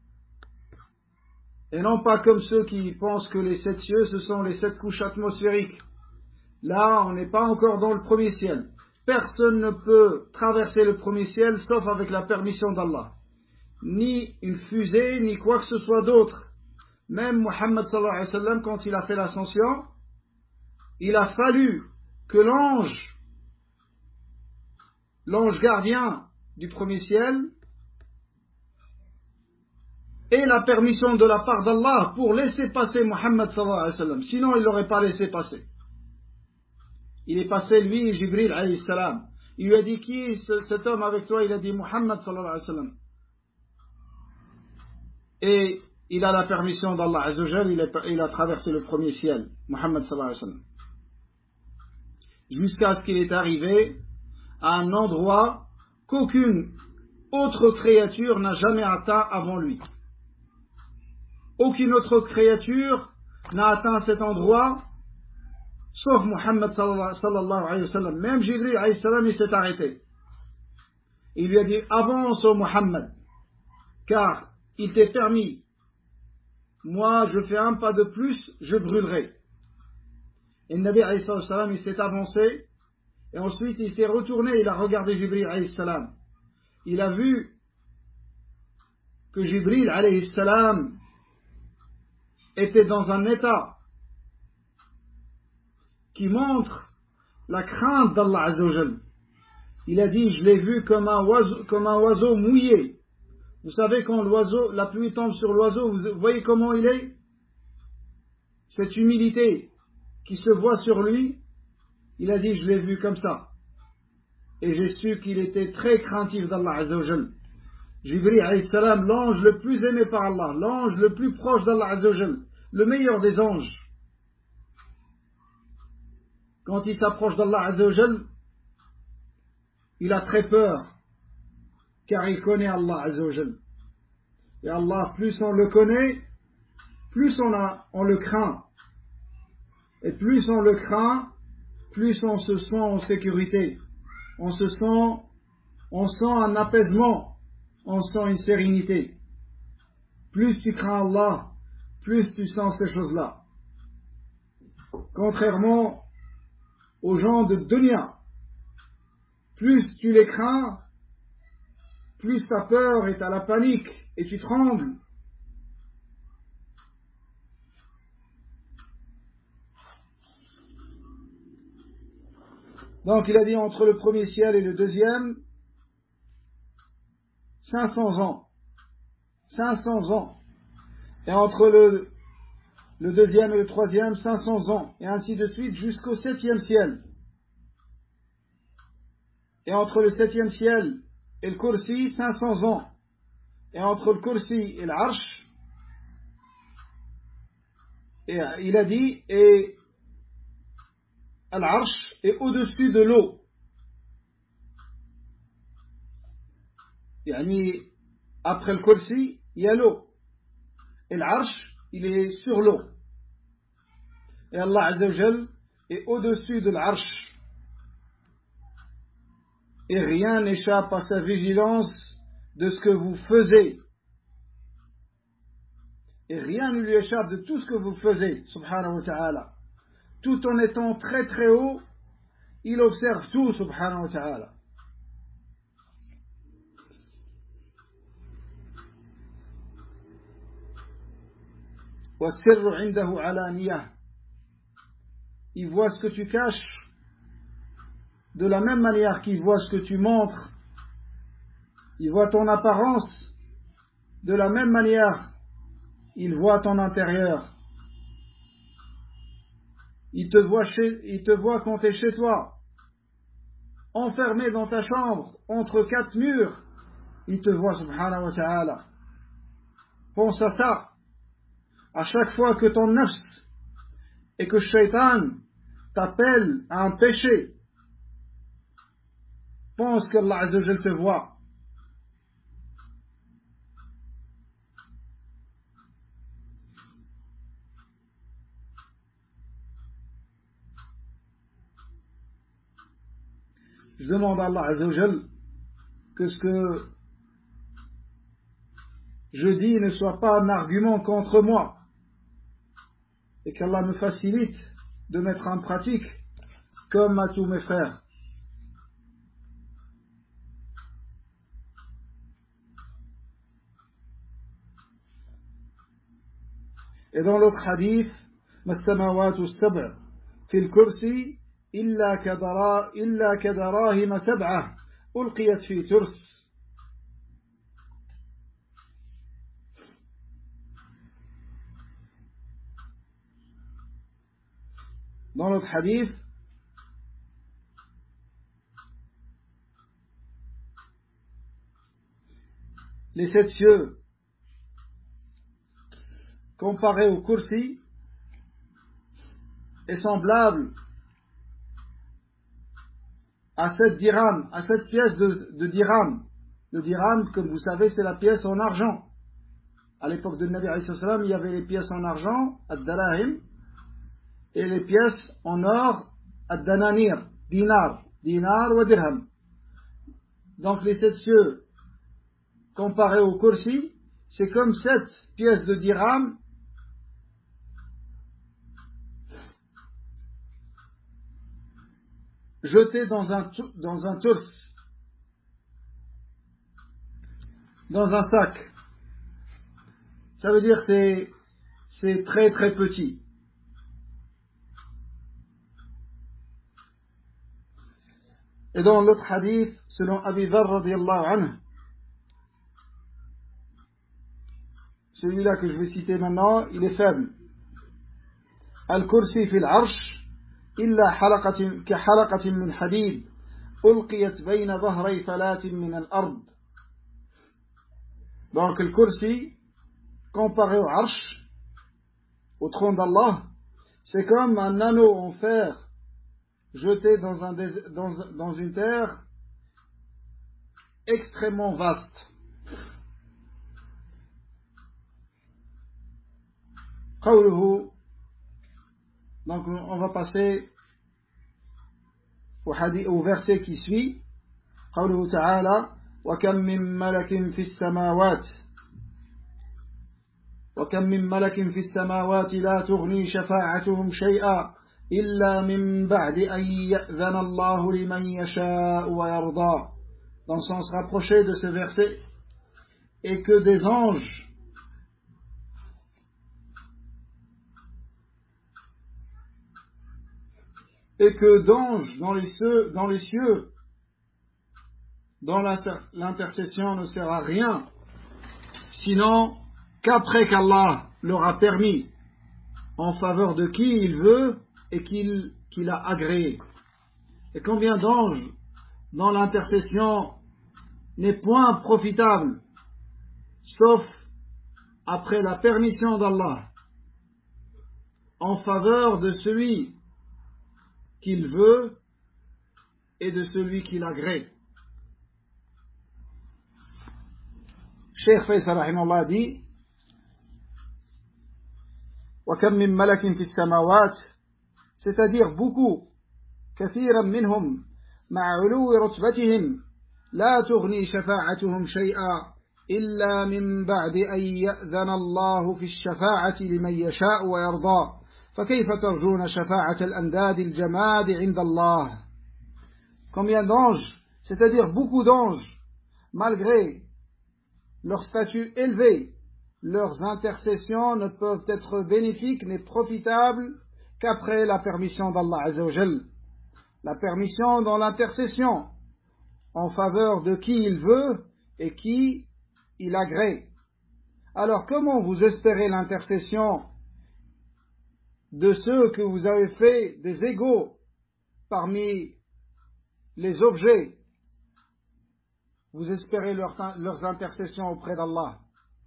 et non pas comme ceux qui pensent que les 7 cieux, ce sont les 7 couches atmosphériques. Là, on n'est pas encore dans le premier ciel. Personne ne peut traverser le premier ciel sauf avec la permission d'Allah. Ni une fusée, ni quoi que ce soit d'autre. Même Muhammad sallallahu alayhi wa sallam, quand il a fait l'ascension, il a fallu que l'ange gardien du premier ciel, ait la permission de la part d'Allah pour laisser passer Muhammad sallallahu alayhi wa sallam. Sinon, il ne l'aurait pas laissé passer. Il est passé, lui, Jibril alayhi salam. Il lui a dit, qui est cet homme avec toi? Il a dit, Muhammad sallallahu alayhi wa sallam. Et il a la permission d'Allah azza wa jal, il a traversé le premier ciel, Muhammad sallallahu alayhi wa sallam. Jusqu'à ce qu'il est arrivé à un endroit qu'aucune autre créature n'a jamais atteint avant lui. Aucune autre créature n'a atteint cet endroit sauf Muhammad sallallahu alayhi wa sallam. Même Jibril alayhi salam, il s'est arrêté. Il lui a dit, avance au Muhammad, car il t'est permis. Moi, je fais un pas de plus, je brûlerai. Et le Nabi alayhi salam, il s'est avancé, et ensuite il s'est retourné, il a regardé Jibril alayhi salam. Il a vu que Jibril alayhi salam était dans un état qui montre la crainte d'Allah azza wa jal. Il a dit, je l'ai vu comme un oiseau mouillé. Vous savez, quand la pluie tombe sur l'oiseau, vous voyez comment il est? Cette humilité qui se voit sur lui, il a dit, je l'ai vu comme ça. Et j'ai su qu'il était très craintif d'Allah azza wa jal. Jibril alayhi salam, l'ange le plus aimé par Allah, l'ange le plus proche d'Allah azza wa jal, le meilleur des anges. Quand il s'approche d'Allah azza wa jal, il a très peur, car il connaît Allah azza wa jal. Et Allah, plus on le connaît, plus on le craint. Et plus on le craint, plus on se sent en sécurité. On sent un apaisement, on sent une sérénité. Plus tu crains Allah, plus tu sens ces choses-là. Contrairement aux gens de dunya, plus tu les crains, plus tu as peur et tu as la panique et tu trembles. Donc il a dit entre le premier ciel et le deuxième, 500 ans. 500 ans. Et entre le deuxième et le troisième, 500 ans. Et ainsi de suite jusqu'au 7e ciel. Et entre le 7e ciel et le Kursi, 500 ans. Et entre le Kursi et l'Arsh, et il a dit, et l'Arsh est au-dessus de l'eau. Yani, après le Kursi, il y a l'eau. Et l'Arsh, il est sur l'eau. Et Allah Azza wa Jal est au-dessus de l'Arsh. Et rien n'échappe à sa vigilance de ce que vous faisiez. Et rien ne lui échappe de tout ce que vous faisiez, subhanahu wa ta'ala. Tout en étant très très haut, il observe tout, subhanahu wa ta'ala. وَالسِّرُّ عِنْدَهُ عَلَانِيَةٌ. Il voit ce que tu caches de la même manière qu'il voit ce que tu montres. Il voit ton apparence de la même manière il voit ton intérieur. Il te voit quand tu es chez toi, enfermé dans ta chambre, entre 4 murs. Il te voit, subhanahu wa ta'ala. Pense à ça. À chaque fois que ton nafs et que shaitan t'appelle à un péché, pense qu'Allah Azza wa Jal te voit. je demande à Allah Azzawajal que ce que je dis ne soit pas un argument contre moi et qu'Allah me facilite de mettre en pratique comme à tous mes frères. Et dans l'autre hadith, Mastamawatu as-sab'a fi al-kursi illa kadarahim sab'a ulqiyat fi turs. Dans l'autre hadith, les 7 cieux comparés au kursi est semblable à 7 dirhams, à 7 pièces de dirhams. Le dirham, comme vous savez, c'est la pièce en argent. À l'époque de Nabi alayhi salam, il y avait les pièces en argent, ad-darahim, et les pièces en or, ad-dananir, dinar ou dirham. Donc les 7 cieux comparés au kursi, c'est comme 7 pièces de dirham jetées dans un tours, dans un sac. Ça veut dire c'est très très petit. Et dans l'autre hadith, selon Abi Dharr radiyallahu anhu, celui-là que je vais citer maintenant, il est faible. Al-kursi fil arsh illa halaqatin min hadid ulqiyat bayna dhahray falatin min al-ard. Donc le kursi, comparé au arsh, au trône d'Allah, c'est comme un anneau en fer jeté dans une terre extrêmement vaste. قوله, donc on va passer au verset qui suit. قوله تعالى وكم من ملك في السماوات لا تغني شفاعتهم شيئا إلا من بعد أن يأذن الله لمن يشاء ويرضى. Dans le sens rapproché de ce verset, et que des anges dans les cieux, dont l'intercession ne sert à rien, sinon qu'après qu'Allah leur a permis, en faveur de qui il veut et qu'il a agréé. Et combien d'anges dans l'intercession n'est point profitable, sauf après la permission d'Allah, en faveur de celui qu'il veut et de celui qu'il agrée. Cheikh Faisal rahimahullah dit وَكَمْ مِنْ مَلَكٍ فِي السَّمَاوَاتِ, c'est-à-dire beaucoup, كثيرا منهم مع علو رتبتهم لا تغني شفاعتهم شيئا إلا من بعد أن يأذن الله في الشفاعة لمن يشاء ويرضى فكيف ترجون شفاعة الأنداد الجماد عند الله. Combien d'anges, c'est-à-dire beaucoup d'anges, malgré leur statut élevé, leurs intercessions ne peuvent être bénéfiques ni profitables qu'après la permission d'Allah Azzawajal. La permission dans l'intercession en faveur de qui il veut et qui il agrée. Alors comment vous espérez l'intercession de ceux que vous avez fait des égaux parmi les objets? Vous espérez leurs intercessions auprès d'Allah.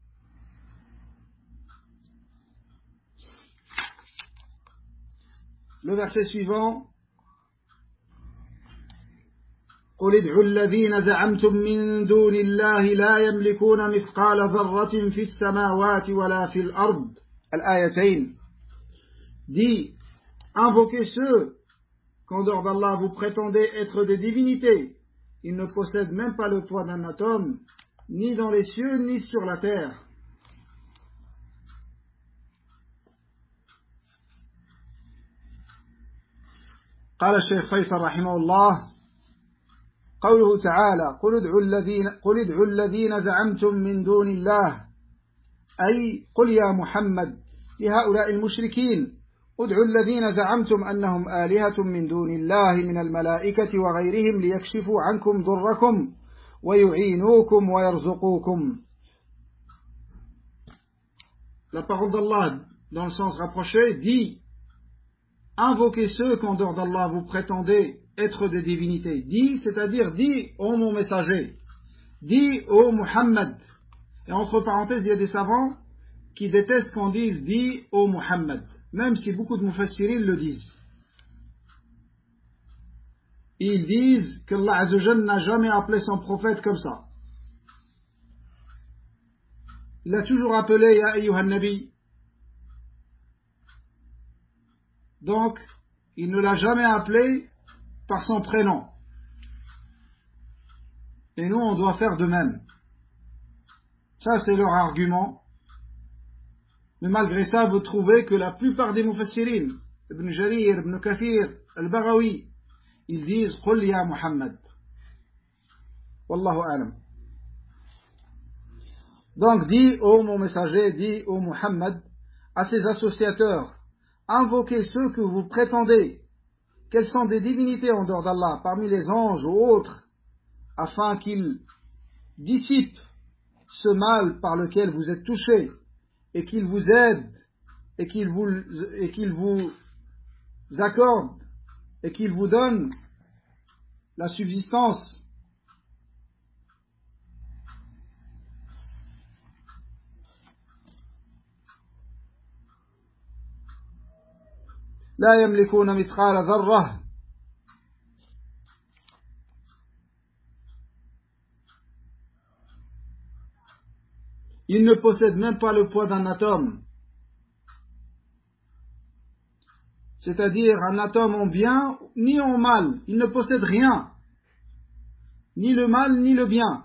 Le verset suivant, قل ادعوا الذين زعمتم من دون الله لا يملكون مثقال ذرة في السماوات ولا في الأرض. الآيتين. Dit, invoquez ceux qu'en dehors d'Allah vous prétendez être des divinités, ils ne possèdent même pas le poids d'un atome, ni dans les cieux, ni sur la terre. قال الشيخ فيصل رحمه الله قوله تعالى قل ادعوا الذين زعمتم من دون الله أي قل يا محمد لهؤلاء المشركين ادعوا الذين زعمتم أنهم آلهة من دون الله من الملائكة وغيرهم ليكشفوا عنكم ضركم ويعينوكم ويرزقوكم. La parole d'Allah dans le sens rapproché dit: invoquez ceux qu'en dehors d'Allah vous prétendez être des divinités. Dis, c'est-à-dire dis ô mon messager, dis ô Muhammad. Et entre parenthèses, il y a des savants qui détestent qu'on dise dis ô Muhammad, même si beaucoup de mufassirin le disent. Ils disent que Allah Azzawajal n'a jamais appelé son prophète comme ça. Il a toujours appelé Ya ayyuhan nabi. Donc, il ne l'a jamais appelé par son prénom. Et nous, on doit faire de même. Ça, c'est leur argument. Mais malgré ça, vous trouvez que la plupart des mufassirin, Ibn Jarir, Ibn Kathir, Al-Baghawi, ils disent Qul ya Muhammad. Wallahu alam. Donc, dis ô mon messager, dis ô Muhammad, à ses associateurs, invoquez ceux que vous prétendez qu'elles sont des divinités en dehors d'Allah, parmi les anges ou autres, afin qu'ils dissipent ce mal par lequel vous êtes touchés, et qu'ils vous aident, et qu'ils vous accordent, et qu'ils vous donnent la subsistance. لا يملكون مثقال ذرة Ils ne possèdent même pas le poids d'un atome. C'est-à-dire un atome en bien ni en mal. Ils ne possèdent rien. Ni le mal ni le bien.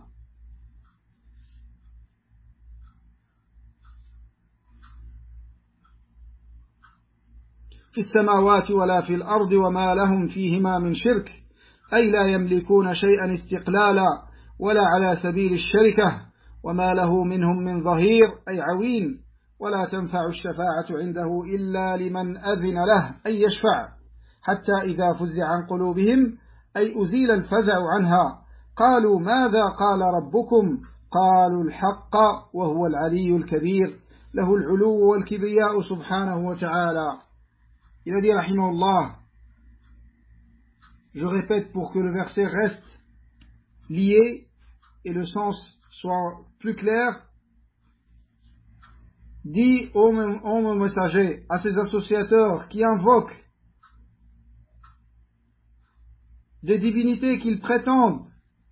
في السماوات ولا في الأرض وما لهم فيهما من شرك أي لا يملكون شيئا استقلالا ولا على سبيل الشركة وما له منهم من ظهير أي عوين ولا تنفع الشفاعة عنده إلا لمن أذن له أي يشفع حتى إذا فزع عن قلوبهم أي أزيل الفزع عنها قالوا ماذا قال ربكم قالوا الحق وهو العلي الكبير له العلو والكبرياء سبحانه وتعالى. Il a dit, rahimahullah, je répète pour que le verset reste lié et le sens soit plus clair. Dis ô mon messager à ses associateurs qui invoquent des divinités qu'ils prétendent,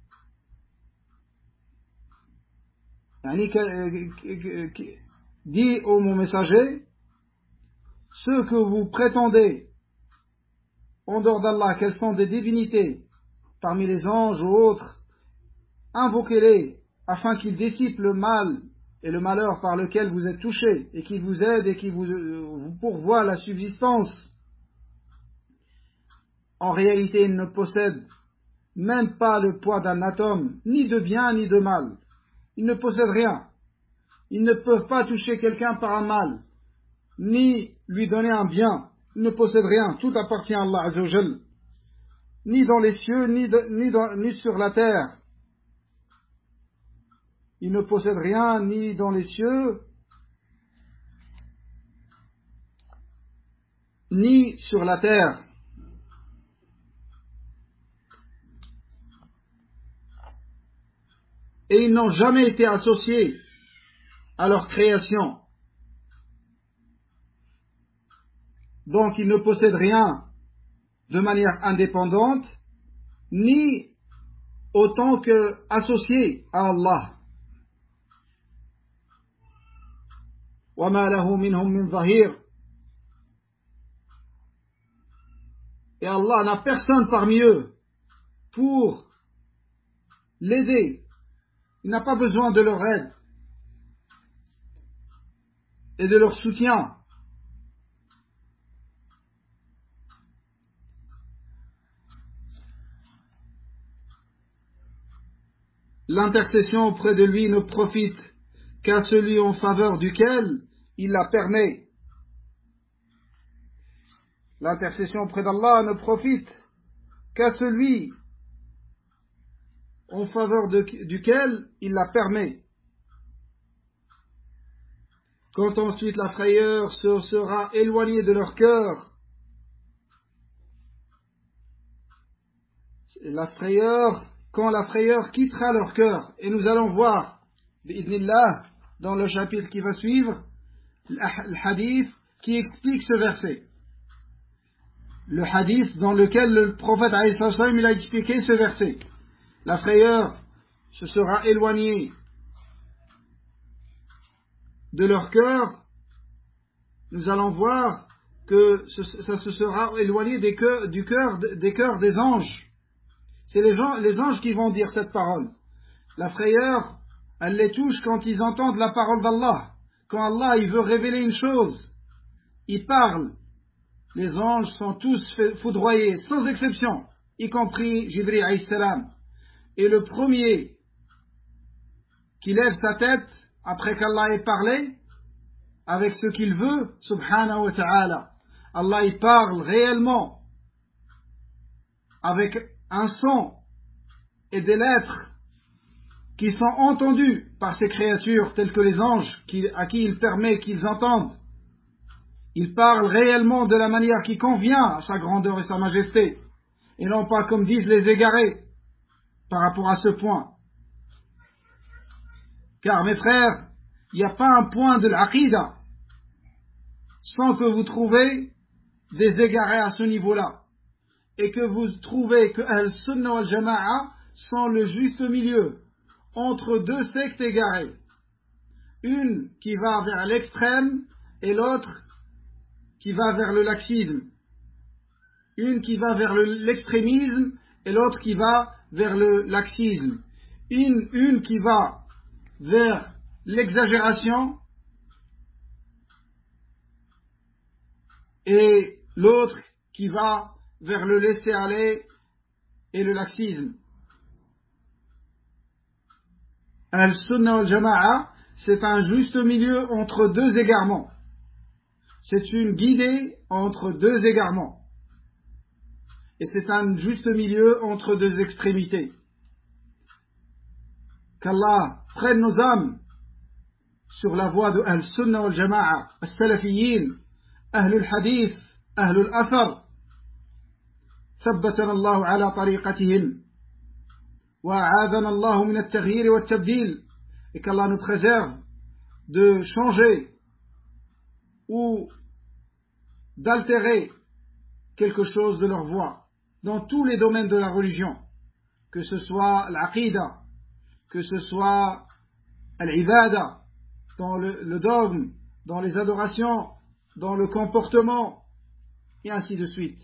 dis ô mon messager, ceux que vous prétendez en dehors d'Allah qu'elles sont des divinités parmi les anges ou autres, invoquez-les afin qu'ils dissipent le mal et le malheur par lequel vous êtes touchés et qu'ils vous aident et qu'ils vous pourvoient la subsistance. En réalité, ils ne possèdent même pas le poids d'un atome, ni de bien ni de mal. Ils ne possèdent rien. Ils ne peuvent pas toucher quelqu'un par un mal, ni lui donner un bien. Ils ne possèdent rien. Tout appartient à Allah Azzawajal, ni dans les cieux, ni sur la terre. Ils ne possèdent rien, ni dans les cieux, ni sur la terre. Et ils n'ont jamais été associés à leur création. Donc ils ne possèdent rien de manière indépendante, ni autant que associés à Allah. وَمَا لَهُ مِنْهُمْ مِنْ ظَهِيرٍ et Allah n'a personne parmi eux pour l'aider. Il n'a pas besoin de leur aide et de leur soutien. L'intercession auprès de lui ne profite qu'à celui en faveur duquel il la permet. L'intercession auprès d'Allah ne profite qu'à celui en faveur duquel il la permet. Quand ensuite la frayeur se sera éloignée de leur cœur, quand la frayeur quittera leur cœur, et nous allons voir, bi'idhnillah, dans le chapitre qui va suivre, le hadith qui explique ce verset. Le hadith dans lequel le prophète il a expliqué ce verset. La frayeur se sera éloignée de leur cœur, nous allons voir que ça se sera éloigné des cœurs des anges. C'est les anges qui vont dire cette parole. La frayeur, elle les touche quand ils entendent la parole d'Allah. Quand Allah il veut révéler une chose, il parle. Les anges sont tous foudroyés, sans exception, y compris Jibril alayhi salam. Et le premier qui lève sa tête après qu'Allah ait parlé avec ce qu'il veut, subhanahu wa ta'ala. Allah il parle réellement avec un son et des lettres qui sont entendues par ces créatures telles que les anges à qui il permet qu'ils entendent. Il parle réellement de la manière qui convient à sa grandeur et sa majesté, et non pas comme disent les égarés par rapport à ce point. Car mes frères, il n'y a pas un point de l'aqida sans que vous trouvez des égarés à ce niveau-là, et que vous trouvez que Al-Sunnah wal-Jama'a sont le juste milieu entre deux sectes égarées, une qui va vers l'extrême et l'autre qui va vers le laxisme, une qui va vers l'extrémisme et l'autre qui va vers le laxisme, une qui va vers l'exagération et l'autre qui va vers le laisser-aller et le laxisme. Al-Sunnah wal-Jama'a, c'est un juste milieu entre deux égarements. C'est une guidée entre deux égarements. Et c'est un juste milieu entre deux extrémités. Qu'Allah prenne nos âmes sur la voie de Al-Sunnah wal-Jama'a, As-Salafiyin, Ahlul Hadith, Ahlul Athar. ثبتنا الله على طريقتهم وأعاذنا الله من التغيير والتبديل. Et qu'Allah nous préserve de changer ou d'altérer quelque chose de leur voie dans tous les domaines de la religion, que ce soit l'aqida, que ce soit l'ibada, dans le dogme, dans les adorations, dans le comportement, et ainsi de suite.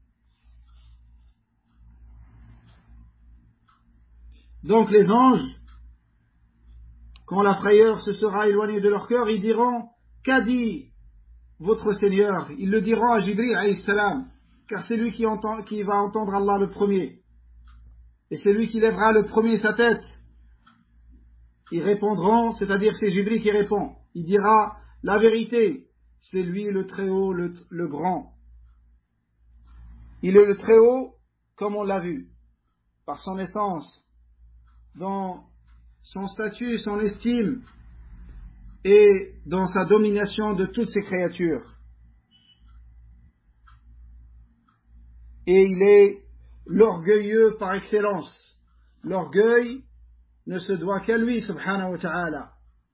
Donc les anges, quand la frayeur se sera éloignée de leur cœur, ils diront: qu'a dit votre Seigneur? Ils le diront à Jibril alayhi salam, car c'est lui qui va entendre Allah le premier, et c'est lui qui lèvera le premier sa tête. Ils répondront, c'est-à-dire c'est Jibril qui répond, il dira: la vérité, c'est lui le Très-Haut, le Grand. Il est le Très-Haut, comme on l'a vu, par son essence, dans son statut et son estime, et dans sa domination de toutes ses créatures. Et il est l'orgueilleux par excellence. L'orgueil ne se doit qu'à lui, subhanahu wa ta'ala.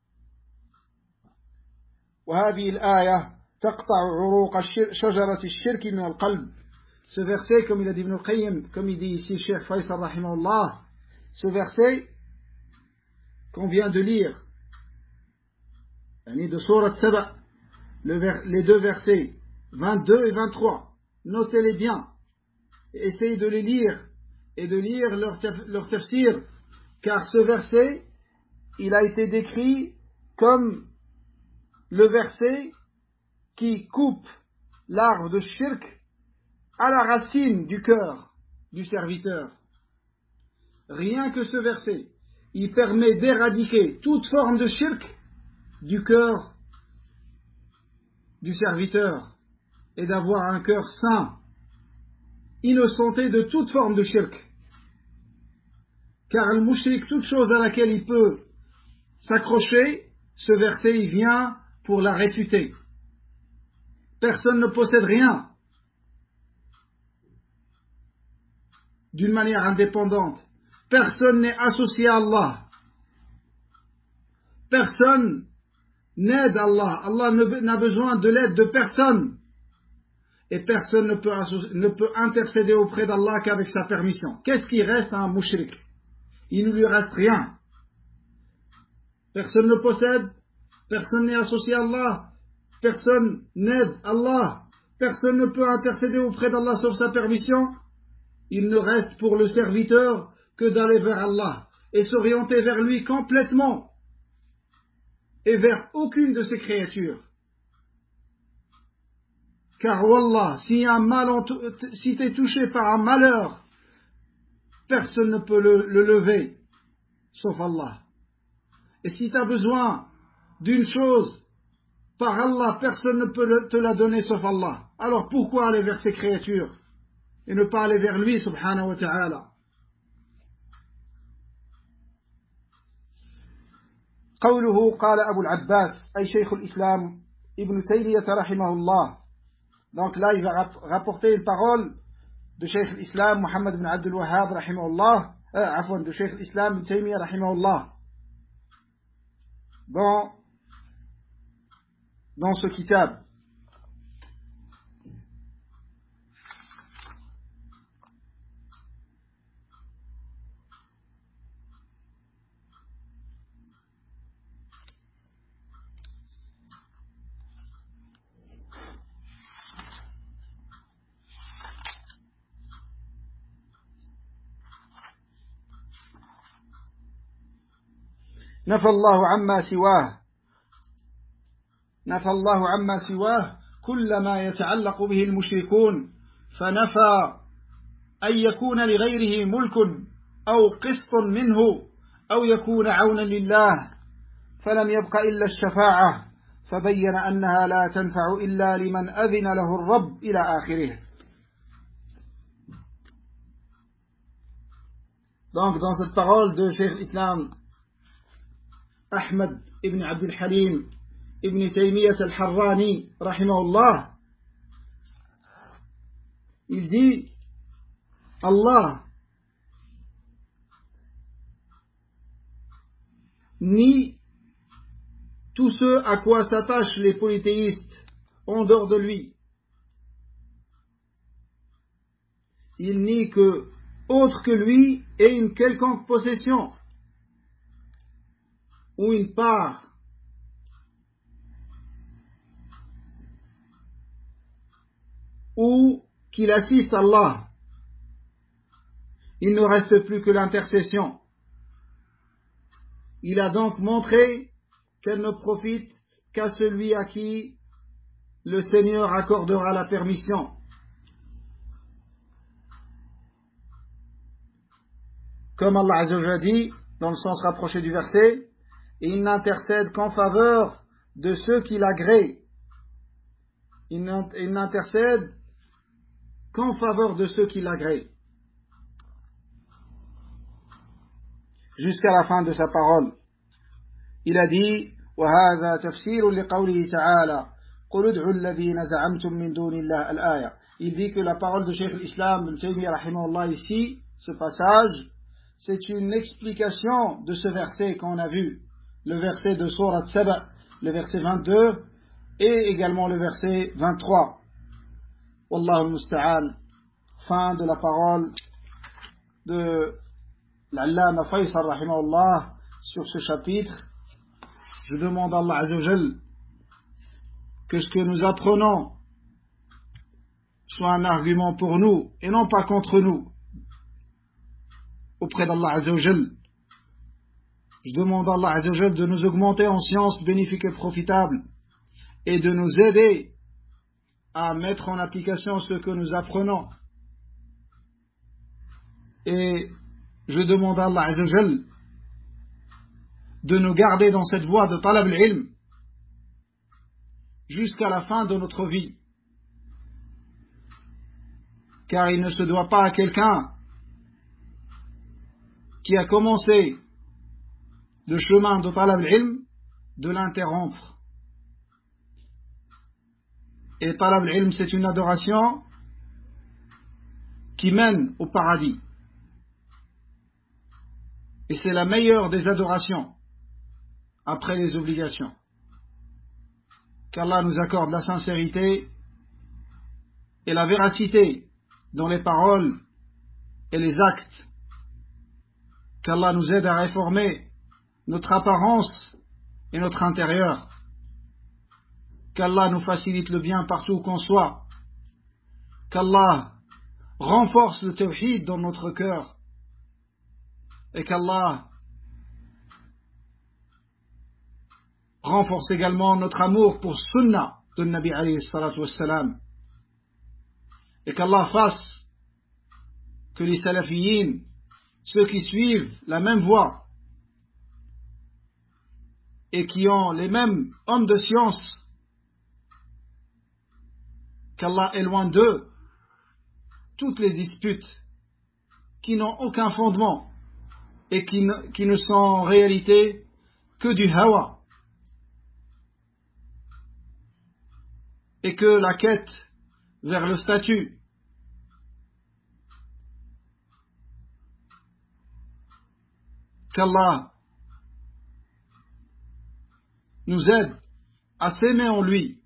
وهذه الآية تقطع عروق شجرة الشرك من القلب. Ce verset, comme il a dit Ibn al-Qayyim, comme il dit ici Cheikh Faisal rahimahullah, ce verset qu'on vient de lire, de Surat Saba, les deux versets 22 et 23, notez-les bien. essayez de les lire et de lire leur tafsir, car ce verset, il a été décrit comme le verset qui coupe l'arbre de shirk à la racine du cœur du serviteur. Rien que ce verset, il permet d'éradiquer toute forme de shirk du cœur du serviteur et d'avoir un cœur sain, innocenté de toute forme de shirk. Car le mushrik, toute chose à laquelle il peut s'accrocher, ce verset il vient pour la réfuter. Personne ne possède rien d'une manière indépendante. Personne n'est associé à Allah. Personne n'aide Allah. Allah n'a besoin de l'aide de personne. Et personne ne peut intercéder auprès d'Allah qu'avec sa permission. Qu'est-ce qui reste à un mushrik? Il ne lui reste rien. Personne ne possède, personne n'est associé à Allah, personne n'aide Allah, personne ne peut intercéder auprès d'Allah sauf sa permission. Il ne reste pour le serviteur que d'aller vers Allah et s'orienter vers lui complètement et vers aucune de ses créatures. Car Wallah, si tu es touché par un malheur, personne ne peut le lever sauf Allah. Et si tu as besoin d'une chose par Allah, personne ne peut te la donner sauf Allah. Alors pourquoi aller vers ces créatures et ne pas aller vers lui subhanahu wa ta'ala? قوله قال أبو العباس أي شيخ الإسلام ابن تيمية رحمه الله. Donc là il va rapporter une parole de Cheikh l'Islam Muhammad ibn Abdul Wahhab rahimahullah, de Cheikh l'Islam ibn Taymiyyah rahimahullah, dans ce kitab. نفى الله عما سواه كل ما يتعلق به المشركون فنفى أن يكون لغيره ملك أو قسط منه أو يكون عونا لله فلم يبق إلا الشفاعة فبين أنها لا تنفع إلا لمن أذن له الرب إلى آخره. Donc dans cette parole de Cheikh l'Islam Ahmad ibn Abdul Halim ibn Taymiyyah al-Harrani rahimahullah, il dit Allah nie tout ce à quoi s'attachent les polythéistes en dehors de lui. Il nie que autre que lui ait une quelconque possession ou une part ou qu'il assiste à Allah. Il ne reste plus que l'intercession. Il a donc montré qu'elle ne profite qu'à celui à qui le Seigneur accordera la permission. Comme Allah Azza wa Jalla dit, dans le sens rapproché du verset, et il n'intercède qu'en faveur de ceux qui l'agréent. Il n'intercède qu'en faveur de ceux qui l'agréent. Jusqu'à la fin de sa parole. Il a dit, وَهَذَا تَفْسِيرٌ لِقَوْلِهِ تَعَالَى قُلُ ادْعُوا الَّذِينَ زَعَمْتُم مِّن دُونِ اللَّهِ الْآيَةِ. Il dit que la parole de Cheikh l'Islam Ibn Taymiyyah rahimahullah ici, ce passage, c'est une explication de ce verset qu'on a vu, le verset de Surat Saba, le verset 22 et également le verset 23. Wallahu al-musta'an. Fin de la parole de l'Allama Faysal rahimahullah sur ce chapitre. Je demande à Allah Azza wa Jal que ce que nous apprenons soit un argument pour nous et non pas contre nous auprès d'Allah Azza wa Jal. Je demande à Allah Azza wa Jal de nous augmenter en sciences bénéfiques et profitables et de nous aider à mettre en application ce que nous apprenons. Et je demande à Allah Azza wa Jal de nous garder dans cette voie de talab al-ilm jusqu'à la fin de notre vie. Car il ne se doit pas à quelqu'un qui a commencé le chemin de talab al-ilm de l'interrompre. Et talab al-ilm, c'est une adoration qui mène au paradis. Et c'est la meilleure des adorations après les obligations. Qu'Allah nous accorde la sincérité et la véracité dans les paroles et les actes. Qu'Allah nous aide à réformer notre apparence et notre intérieur. Qu'Allah nous facilite le bien partout où qu'on soit. Qu'Allah renforce le tawhid dans notre cœur. Et qu'Allah renforce également notre amour pour Sunnah de Nabi alayhi salatu wassalam. Et qu'Allah fasse que les salafiyin, ceux qui suivent la même voie et qui ont les mêmes hommes de science, qu'Allah éloigne d'eux toutes les disputes qui n'ont aucun fondement et qui ne sont en réalité que du hawa, et que la quête vers le statut qu'Allah nous aide à s'aimer en lui,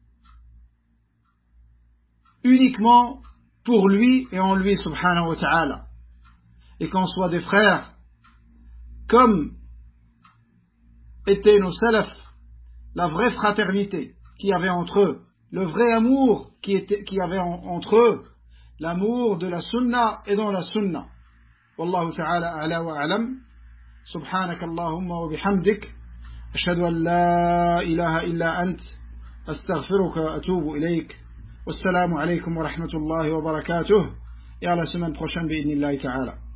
uniquement pour lui et en lui subhanahu wa ta'ala, et qu'on soit des frères comme étaient nos salafs, la vraie fraternité qu'il y avait entre eux, le vrai amour qu'il y avait entre eux, l'amour de la sunna et dans la sunna. Wallahu ta'ala a'la wa a'lam. Subhanaka Allahumma wa bihamdik, ashhadu an la ilaha illa ant, astaghfiruka wa atubu ilayk. Wassalamu alaykum wa rahmatullahi wa barakatuh. Et à la semaine prochaine bi'idhnillahi ta'ala.